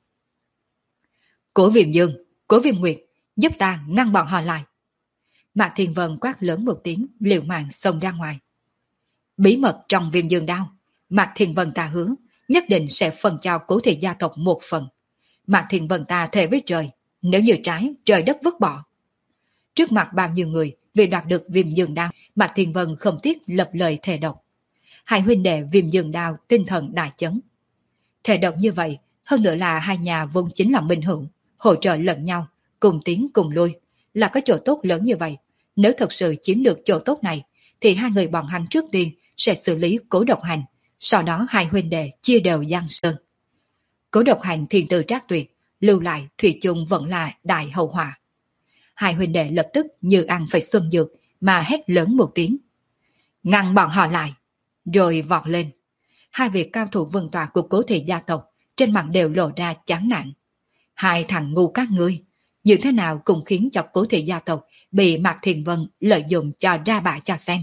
Cố Viêm Dương, Cố Viêm Nguyệt, giúp ta ngăn bọn họ lại. Mạc Thiên Vân quát lớn một tiếng, liều mạng xông ra ngoài. Bí mật trong Viêm Dương đao, Mạc Thiên Vân ta hứa nhất định sẽ phân cho Cố Thị gia tộc một phần. Mạc Thiên Vân ta thề với trời, nếu như trái trời đất vứt bỏ. Trước mặt bao nhiêu người vì đoạt được Viêm Dương đao, Mạc Thiên Vân không tiếc lập lời thề độc. Hai huynh đệ Viêm Dương đao tinh thần đại chấn. Thề độc như vậy, hơn nữa là hai nhà vốn chính là minh hữu, hỗ trợ lẫn nhau, cùng tiến cùng lui, là có chỗ tốt lớn như vậy. Nếu thật sự chiếm được chỗ tốt này, thì hai người bọn hắn trước tiên sẽ xử lý Cố Độc Hành, sau đó hai huynh đệ chia đều Giang Sơn. Cố Độc Hành thiên tư trác tuyệt, lưu lại thủy chung vẫn là đại hậu họa. Hai huynh đệ lập tức như ăn phải xuân dược mà hét lớn một tiếng: ngăn bọn họ lại! Rồi vọt lên. Hai vị cao thủ vương tọa của Cố Thị gia tộc trên mặt đều lộ ra chán nản. Hai thằng ngu các ngươi, như thế nào cũng khiến cho Cố Thị gia tộc bị Mạc Thiên Vân lợi dụng cho ra bạ cho xem.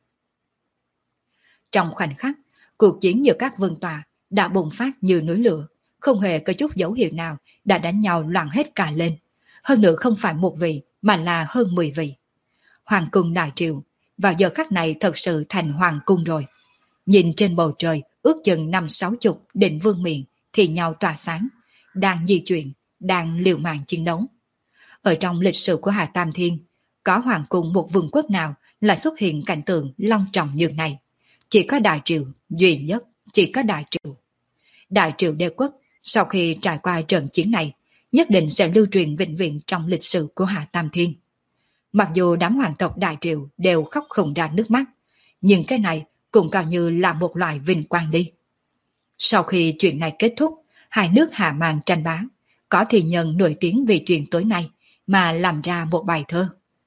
Trong khoảnh khắc, cuộc chiến giữa các vương tọa đã bùng phát như núi lửa, không hề có chút dấu hiệu nào đã đánh nhau loạn hết cả lên. Hơn nữa không phải một vị mà là hơn mười vị. Hoàng cung đại triều vào giờ khắc này thật sự thành hoàng cung rồi. Nhìn trên bầu trời ước chừng năm sáu chục định vương miện thì nhau tỏa sáng, đang di chuyển, đang liều mạng chiến đấu. Ở trong lịch sử của Hà Tam Thiên, có hoàng cung một vương quốc nào là xuất hiện cảnh tượng long trọng như này. Chỉ có đại triều, duy nhất chỉ có đại triều. Đại triều đế quốc sau khi trải qua trận chiến này nhất định sẽ lưu truyền vĩnh viễn trong lịch sử của Hà Tam Thiên. Mặc dù đám hoàng tộc đại triều đều khóc không ra nước mắt, nhưng cái này cũng coi như là một loại vinh quang đi. Sau khi chuyện này kết thúc, hai nước hạ màn tranh bá, có thì nhân nổi tiếng vì chuyện tối nay mà làm ra một bài thơ.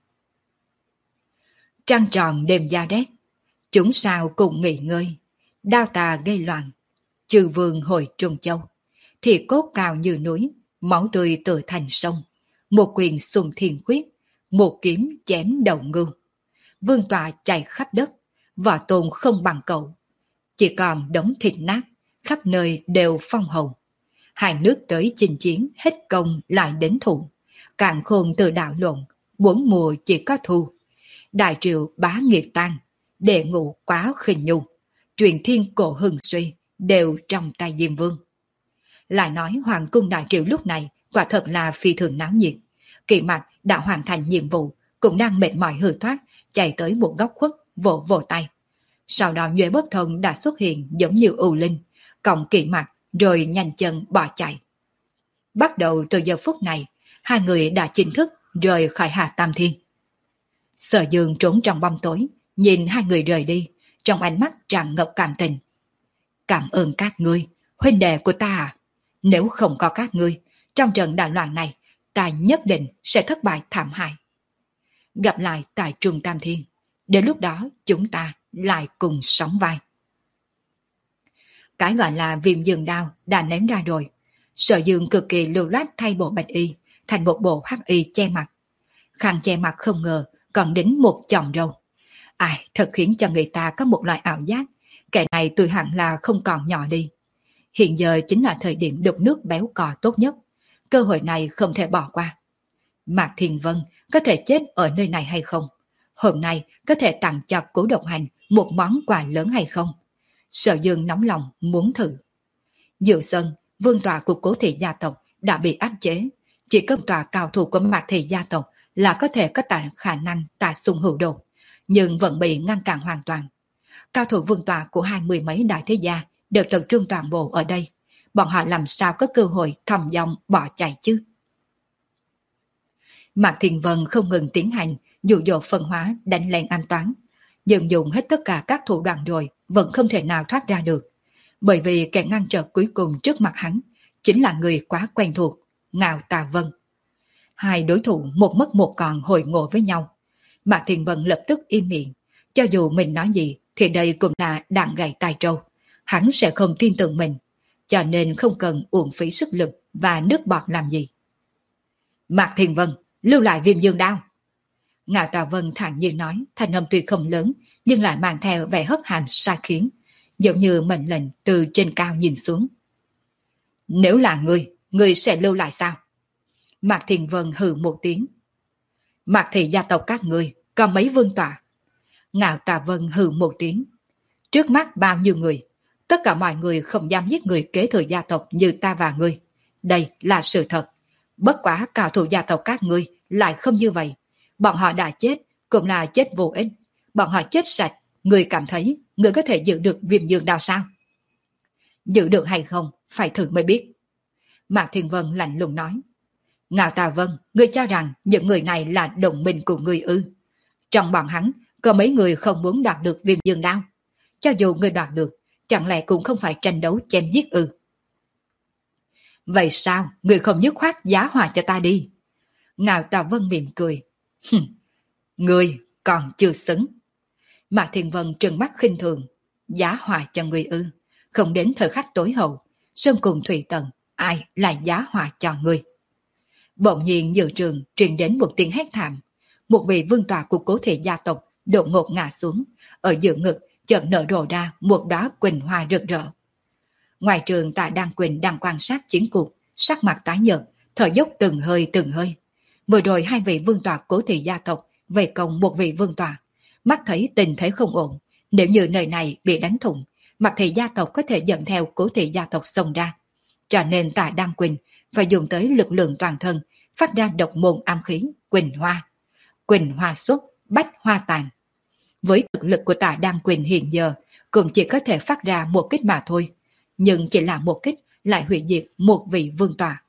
Trăng tròn đêm da rét, chúng sao cùng nghỉ ngơi, đao tà gây loạn, chư vương hồi Trung Châu, thì cốt cao như núi, máu tươi tựa thành sông, một quyền xung thiên khuyết, một kiếm chém đầu ngưu. Vương tọa chạy khắp đất, võ tôn không bằng cậu, chỉ còn đống thịt nát, khắp nơi đều phong hầu. Hai nước tới chinh chiến hết công lại đến thủ, càn khôn từ đạo lộn, bốn mùa chỉ có thu. Đại triều bá nghiệp tan, đệ ngũ quá khinh nhu, truyền thiên cổ hưng suy đều trong tay Diêm Vương. Lại nói hoàng cung đại triều lúc này quả thật là phi thường náo nhiệt. Kỵ Mạc đã hoàn thành nhiệm vụ, cũng đang mệt mỏi hư thoát, chạy tới một góc khuất, vỗ vỗ tay. Sau đó Nhuệ Bất Thông đã xuất hiện giống như ưu linh, còng Kỵ Mạc rồi nhanh chân bỏ chạy. Bắt đầu từ giờ phút này, hai người đã chính thức rời khỏi Hà Tam Thiên. Sở Dương trốn trong bóng tối, nhìn hai người rời đi, trong ánh mắt tràn ngập cảm tình. Cảm ơn các ngươi, huynh đệ của ta à. Nếu không có các ngươi, trong trận đại loạn này, ta nhất định sẽ thất bại thảm hại. Gặp lại tại Trung Tam Thiên, đến lúc đó chúng ta lại cùng sóng vai. Cái gọi là Viêm Dương đao đã ném ra rồi. Sở Dương cực kỳ lưu loát thay bộ bạch y thành một bộ hắc y che mặt. Khăn che mặt không ngờ còn đính một chòm râu. Ai, thật khiến cho người ta có một loại ảo giác, kẻ này tuổi hẳn là không còn nhỏ đi. Hiện giờ chính là thời điểm đục nước béo cò tốt nhất. cơ hội này không thể bỏ qua. Mạc Thiên Vân có thể chết ở nơi này hay không? Hôm nay có thể tặng cho Cố Độc Hành một món quà lớn hay không? Sở Dương nóng lòng muốn thử. Dự sân, vương tọa của Cố thị gia tộc đã bị áp chế. Chỉ cần tòa cao thủ của Mạc thị gia tộc là có thể có tài khả năng tà xung hữu đột, nhưng vẫn bị ngăn cản hoàn toàn. Cao thủ vương tọa của hai mươi mấy đại thế gia đều tập trung toàn bộ ở đây. Bọn họ làm sao có cơ hội thòng dong bỏ chạy chứ? Mạc Thiên Vân không ngừng tiến hành dụ dỗ phân hóa đánh lén an toán, nhưng dùng hết tất cả các thủ đoạn rồi vẫn không thể nào thoát ra được, bởi vì kẻ ngăn trở cuối cùng trước mặt hắn chính là người quá quen thuộc, Ngạo Tà Vân. Hai đối thủ một mất một còn hội ngộ với nhau. Mạc Thiên Vân lập tức im miệng, cho dù mình nói gì thì đây cũng là đạn gậy tai trâu, hắn sẽ không tin tưởng mình, cho nên không cần uổng phí sức lực và nước bọt làm gì. Mạc Thiên Vân, lưu lại Viêm Dương đao. Ngạo Tà Vân thản nhiên nói, thanh âm tuy không lớn nhưng lại mang theo vẻ hất hàm sai khiến, giống như mệnh lệnh từ trên cao nhìn xuống. Nếu là ngươi, ngươi sẽ lưu lại sao? Mạc Thiên Vân hừ một tiếng. Mạc thị gia tộc các ngươi có mấy vương tọa? Ngạo Tà Vân hừ một tiếng. Trước mắt bao nhiêu người? Tất cả mọi người không dám giết người kế thừa gia tộc như ta và ngươi. Đây là sự thật. Bất quá cao thủ gia tộc các ngươi lại không như vậy. Bọn họ đã chết, cũng là chết vô ích. Bọn họ chết sạch, ngươi cảm thấy ngươi có thể giữ được Viêm Dương đao sao? Giữ được hay không, phải thử mới biết. Mạc Thiên Vân lạnh lùng nói. Ngạo Tà Vân, ngươi cho rằng những người này là đồng minh của ngươi ư? Trong bọn hắn, có mấy người không muốn đoạt được Viêm Dương đao. Cho dù ngươi đoạt được, chẳng lẽ cũng không phải tranh đấu chém giết ư? Vậy sao, ngươi không dứt khoát giá hòa cho ta đi? Ngạo Tà Vân mỉm cười. Ngươi còn chưa xứng. Mạc Thiên Vân trừng mắt khinh thường. Giá hòa cho ngươi ư? Không đến thời khắc tối hậu, Sơn cùng Thủy Tần, ai lại giá hòa cho ngươi? Bỗng nhiên giữa trường truyền đến một tiếng hét thảm. Một vị vương tọa của Cố thị gia tộc đột ngột ngã xuống, ở giữa ngực chợt nở rộ ra một đóa quỳnh hoa rực rỡ. Ngoài trường Tạ Đan Quỳnh đang quan sát chiến cuộc, sắc mặt tái nhợt, thở dốc từng hơi từng hơi. Vừa rồi hai vị vương tọa Cố thị gia tộc về công một vị vương tọa, mắt thấy tình thế không ổn, nếu như nơi này bị đánh thủng, Mạc thị gia tộc có thể dẫn theo Cố thị gia tộc xông ra. Cho nên Tạ Đan Quỳnh phải dùng tới lực lượng toàn thân, phát ra độc môn am khí Quỳnh Hoa. Quỳnh Hoa xuất, bách hoa tàn. Với thực lực của Tạ Đan Quỳnh hiện giờ, cũng chỉ có thể phát ra một kích mà thôi, nhưng chỉ là một kích lại hủy diệt một vị vương tọa.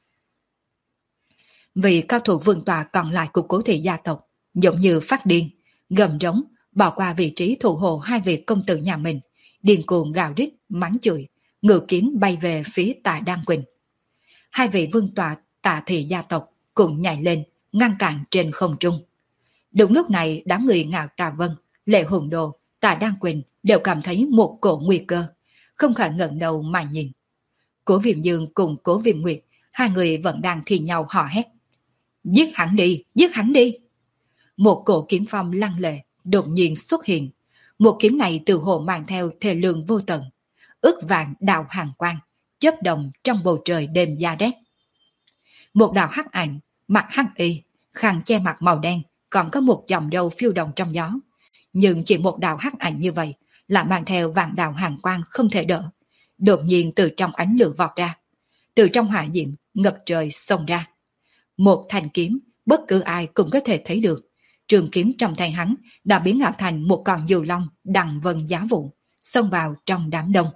Vị cao thủ vương tọa còn lại của Cố thị gia tộc giống như phát điên, gầm rống, bỏ qua vị trí thủ hộ hai vị công tử nhà mình, điên cuồng gào rít, mắng chửi, ngự kiếm bay về phía Tạ Đan Quỳnh. Hai vị vương tọa Tạ thị gia tộc cũng nhảy lên, ngăn cản trên không trung. Đúng lúc này, đám người Ngạo Tà Vân, Lệ Hùng Đồ, Tạ Đan Quỳnh đều cảm thấy một cổ nguy cơ, không khỏi ngẩng đầu mà nhìn. Cố Viêm Dương cùng Cố Viêm Nguyệt, hai người vẫn đang thì nhau hò hét. Giết hắn đi, giết hắn đi! Một cổ kiếm phong lăng lệ đột nhiên xuất hiện. Một kiếm này từ hồ mang theo thể lượng vô tận, ước vàng đạo hàng quang, chớp đồng trong bầu trời đêm da rét. Một đạo hắc ảnh, mặt hắc y, khăn che mặt màu đen, còn có một dòng râu phiêu động trong gió. Nhưng chỉ một đạo hắc ảnh như vậy lại mang theo vàng đạo hàng quang không thể đỡ, đột nhiên từ trong ánh lửa vọt ra, từ trong hỏa diệm ngập trời xông ra. Một thanh kiếm, bất cứ ai cũng có thể thấy được. Trường kiếm trong tay hắn đã biến ảo thành một con diều long đằng vân giá vụ, xông vào trong đám đông.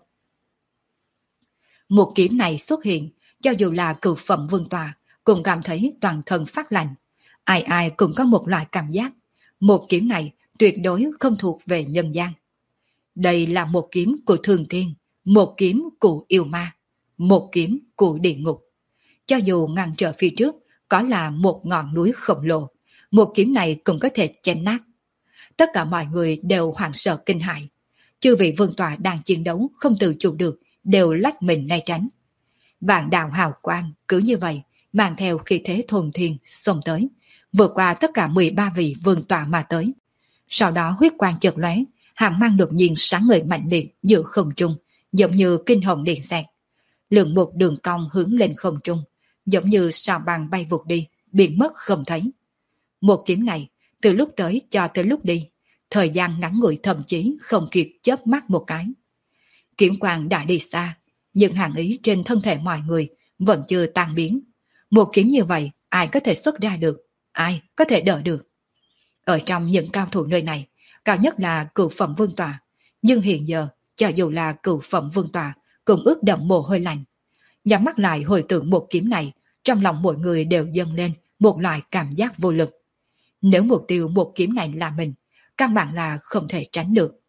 Một kiếm này xuất hiện, cho dù là cửu phẩm vương tọa cũng cảm thấy toàn thân phát lạnh. Ai ai cũng có một loại cảm giác, một kiếm này tuyệt đối không thuộc về nhân gian. Đây là một kiếm của thường thiên, một kiếm của yêu ma, một kiếm của địa ngục. Cho dù ngăn trở phía trước có là một ngọn núi khổng lồ, một kiếm này cũng có thể chém nát. Tất cả mọi người đều hoảng sợ kinh hãi. Chư vị vương tọa đang chiến đấu không tự chủ được, đều lách mình né tránh. Vạn đạo hào quang cứ như vậy mang theo khí thế thuần thiên xông tới, vượt qua tất cả mười ba vị vương tọa mà tới. Sau đó huyết quang chợt lóe, hàn mang đột nhiên sáng ngời mạnh liệt giữa không trung, giống như kinh hồng điện xẹt. Lượng một đường cong hướng lên không trung, giống như sao băng bay vụt đi, biến mất không thấy. Một kiếm này, từ lúc tới cho tới lúc đi, thời gian ngắn ngủi thậm chí không kịp chớp mắt một cái. Kiếm quang đã đi xa, nhưng hàn ý trên thân thể mọi người vẫn chưa tan biến. Một kiếm như vậy, ai có thể xuất ra được, ai có thể đỡ được. Ở trong những cao thủ nơi này, cao nhất là cửu phẩm vương tòa, nhưng hiện giờ, cho dù là cửu phẩm vương tòa, cũng ướt đậm mồ hôi lạnh. Nhắm mắt lại hồi tưởng một kiếm này, trong lòng mọi người đều dâng lên một loại cảm giác vô lực. Nếu mục tiêu một kiếm này là mình, căn bản là không thể tránh được.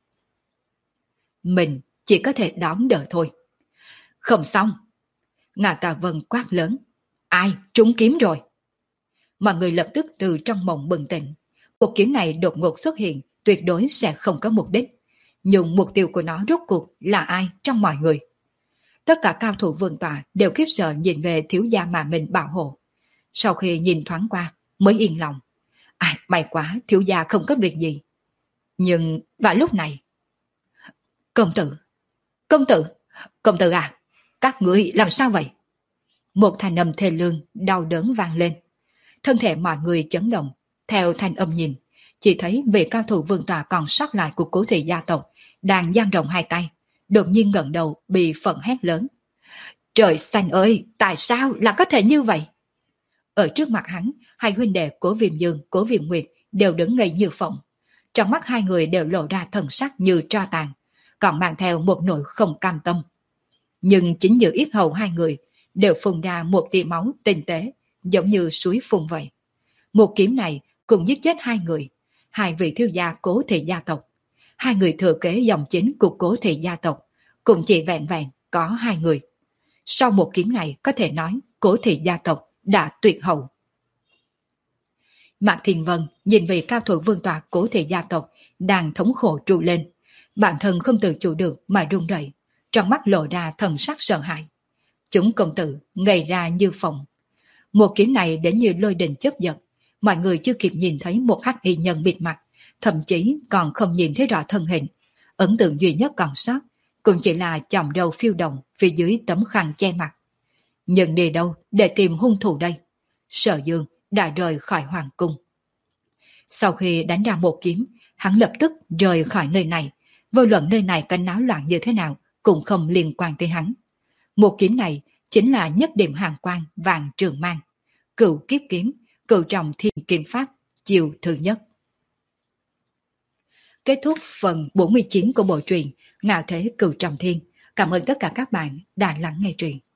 Mình chỉ có thể đón đỡ thôi. Không xong. Ngạ Tà Vân quát lớn. Ai trúng kiếm rồi? Mọi người lập tức từ trong mộng bừng tỉnh. Cuộc kiếm này đột ngột xuất hiện, tuyệt đối sẽ không có mục đích. Nhưng mục tiêu của nó rốt cuộc là ai trong mọi người? Tất cả cao thủ vương tọa đều khiếp sợ nhìn về thiếu gia mà mình bảo hộ. Sau khi nhìn thoáng qua, mới yên lòng. À, may quá, thiếu gia không có việc gì. Nhưng vào lúc này... Công tử! Công tử! Công tử à! Các ngươi làm sao vậy? Một thanh âm thê lương, đau đớn vang lên. Thân thể mọi người chấn động. Theo thanh âm nhìn, chỉ thấy vị cao thủ vương tọa còn sót lại của Cố thị gia tộc đang dang rộng hai tay, đột nhiên ngẩng đầu bị phẫn hét lớn. Trời xanh ơi, tại sao lại có thể như vậy? Ở trước mặt hắn, hai huynh đệ Cố Viêm Dương, Cố Viêm Nguyệt đều đứng ngây như phỏng. Trong mắt hai người đều lộ ra thần sắc như tro tàn, còn mang theo một nỗi không cam tâm. Nhưng chính giữa yết hầu hai người đều phun ra một tia máu tinh tế, giống như suối phun vậy. Một kiếm này cũng giết chết hai người, hai vị thiếu gia Cố thị gia tộc. Hai người thừa kế dòng chính của Cố thị gia tộc, cũng chỉ vẹn vẹn có hai người. Sau một kiếm này có thể nói Cố thị gia tộc đã tuyệt hậu. Mạc Thiên Vân nhìn vị cao thủ vương tọa Cố thị gia tộc đang thống khổ trụ lên, bản thân không tự chủ được mà run rẩy, trong mắt lộ ra thần sắc sợ hãi. Chúng công tử ngây ra như phỏng. Một kiếm này đến như lôi đình chớp giật, mọi người chưa kịp nhìn thấy một hắc y nhân bịt mặt, thậm chí còn không nhìn thấy rõ thân hình. Ấn tượng duy nhất còn sót cũng chỉ là chòm râu phiêu động phía dưới tấm khăn che mặt. Nhưng đi đâu để tìm hung thủ đây? Sở Dương đã rời khỏi hoàng cung. Sau khi đánh ra một kiếm, hắn lập tức rời khỏi nơi này. Vô luận nơi này có náo loạn như thế nào cũng không liên quan tới hắn. Một kiếm này chính là nhất điểm hàng quang vàng trường mang, cửu kiếp kiếm, cửu trọng thiên kiếm pháp, chiều thứ nhất. Kết thúc phần bốn mươi chín của bộ truyện Ngạo Thế Cửu Trọng Thiên. Cảm ơn tất cả các bạn đã lắng nghe truyện.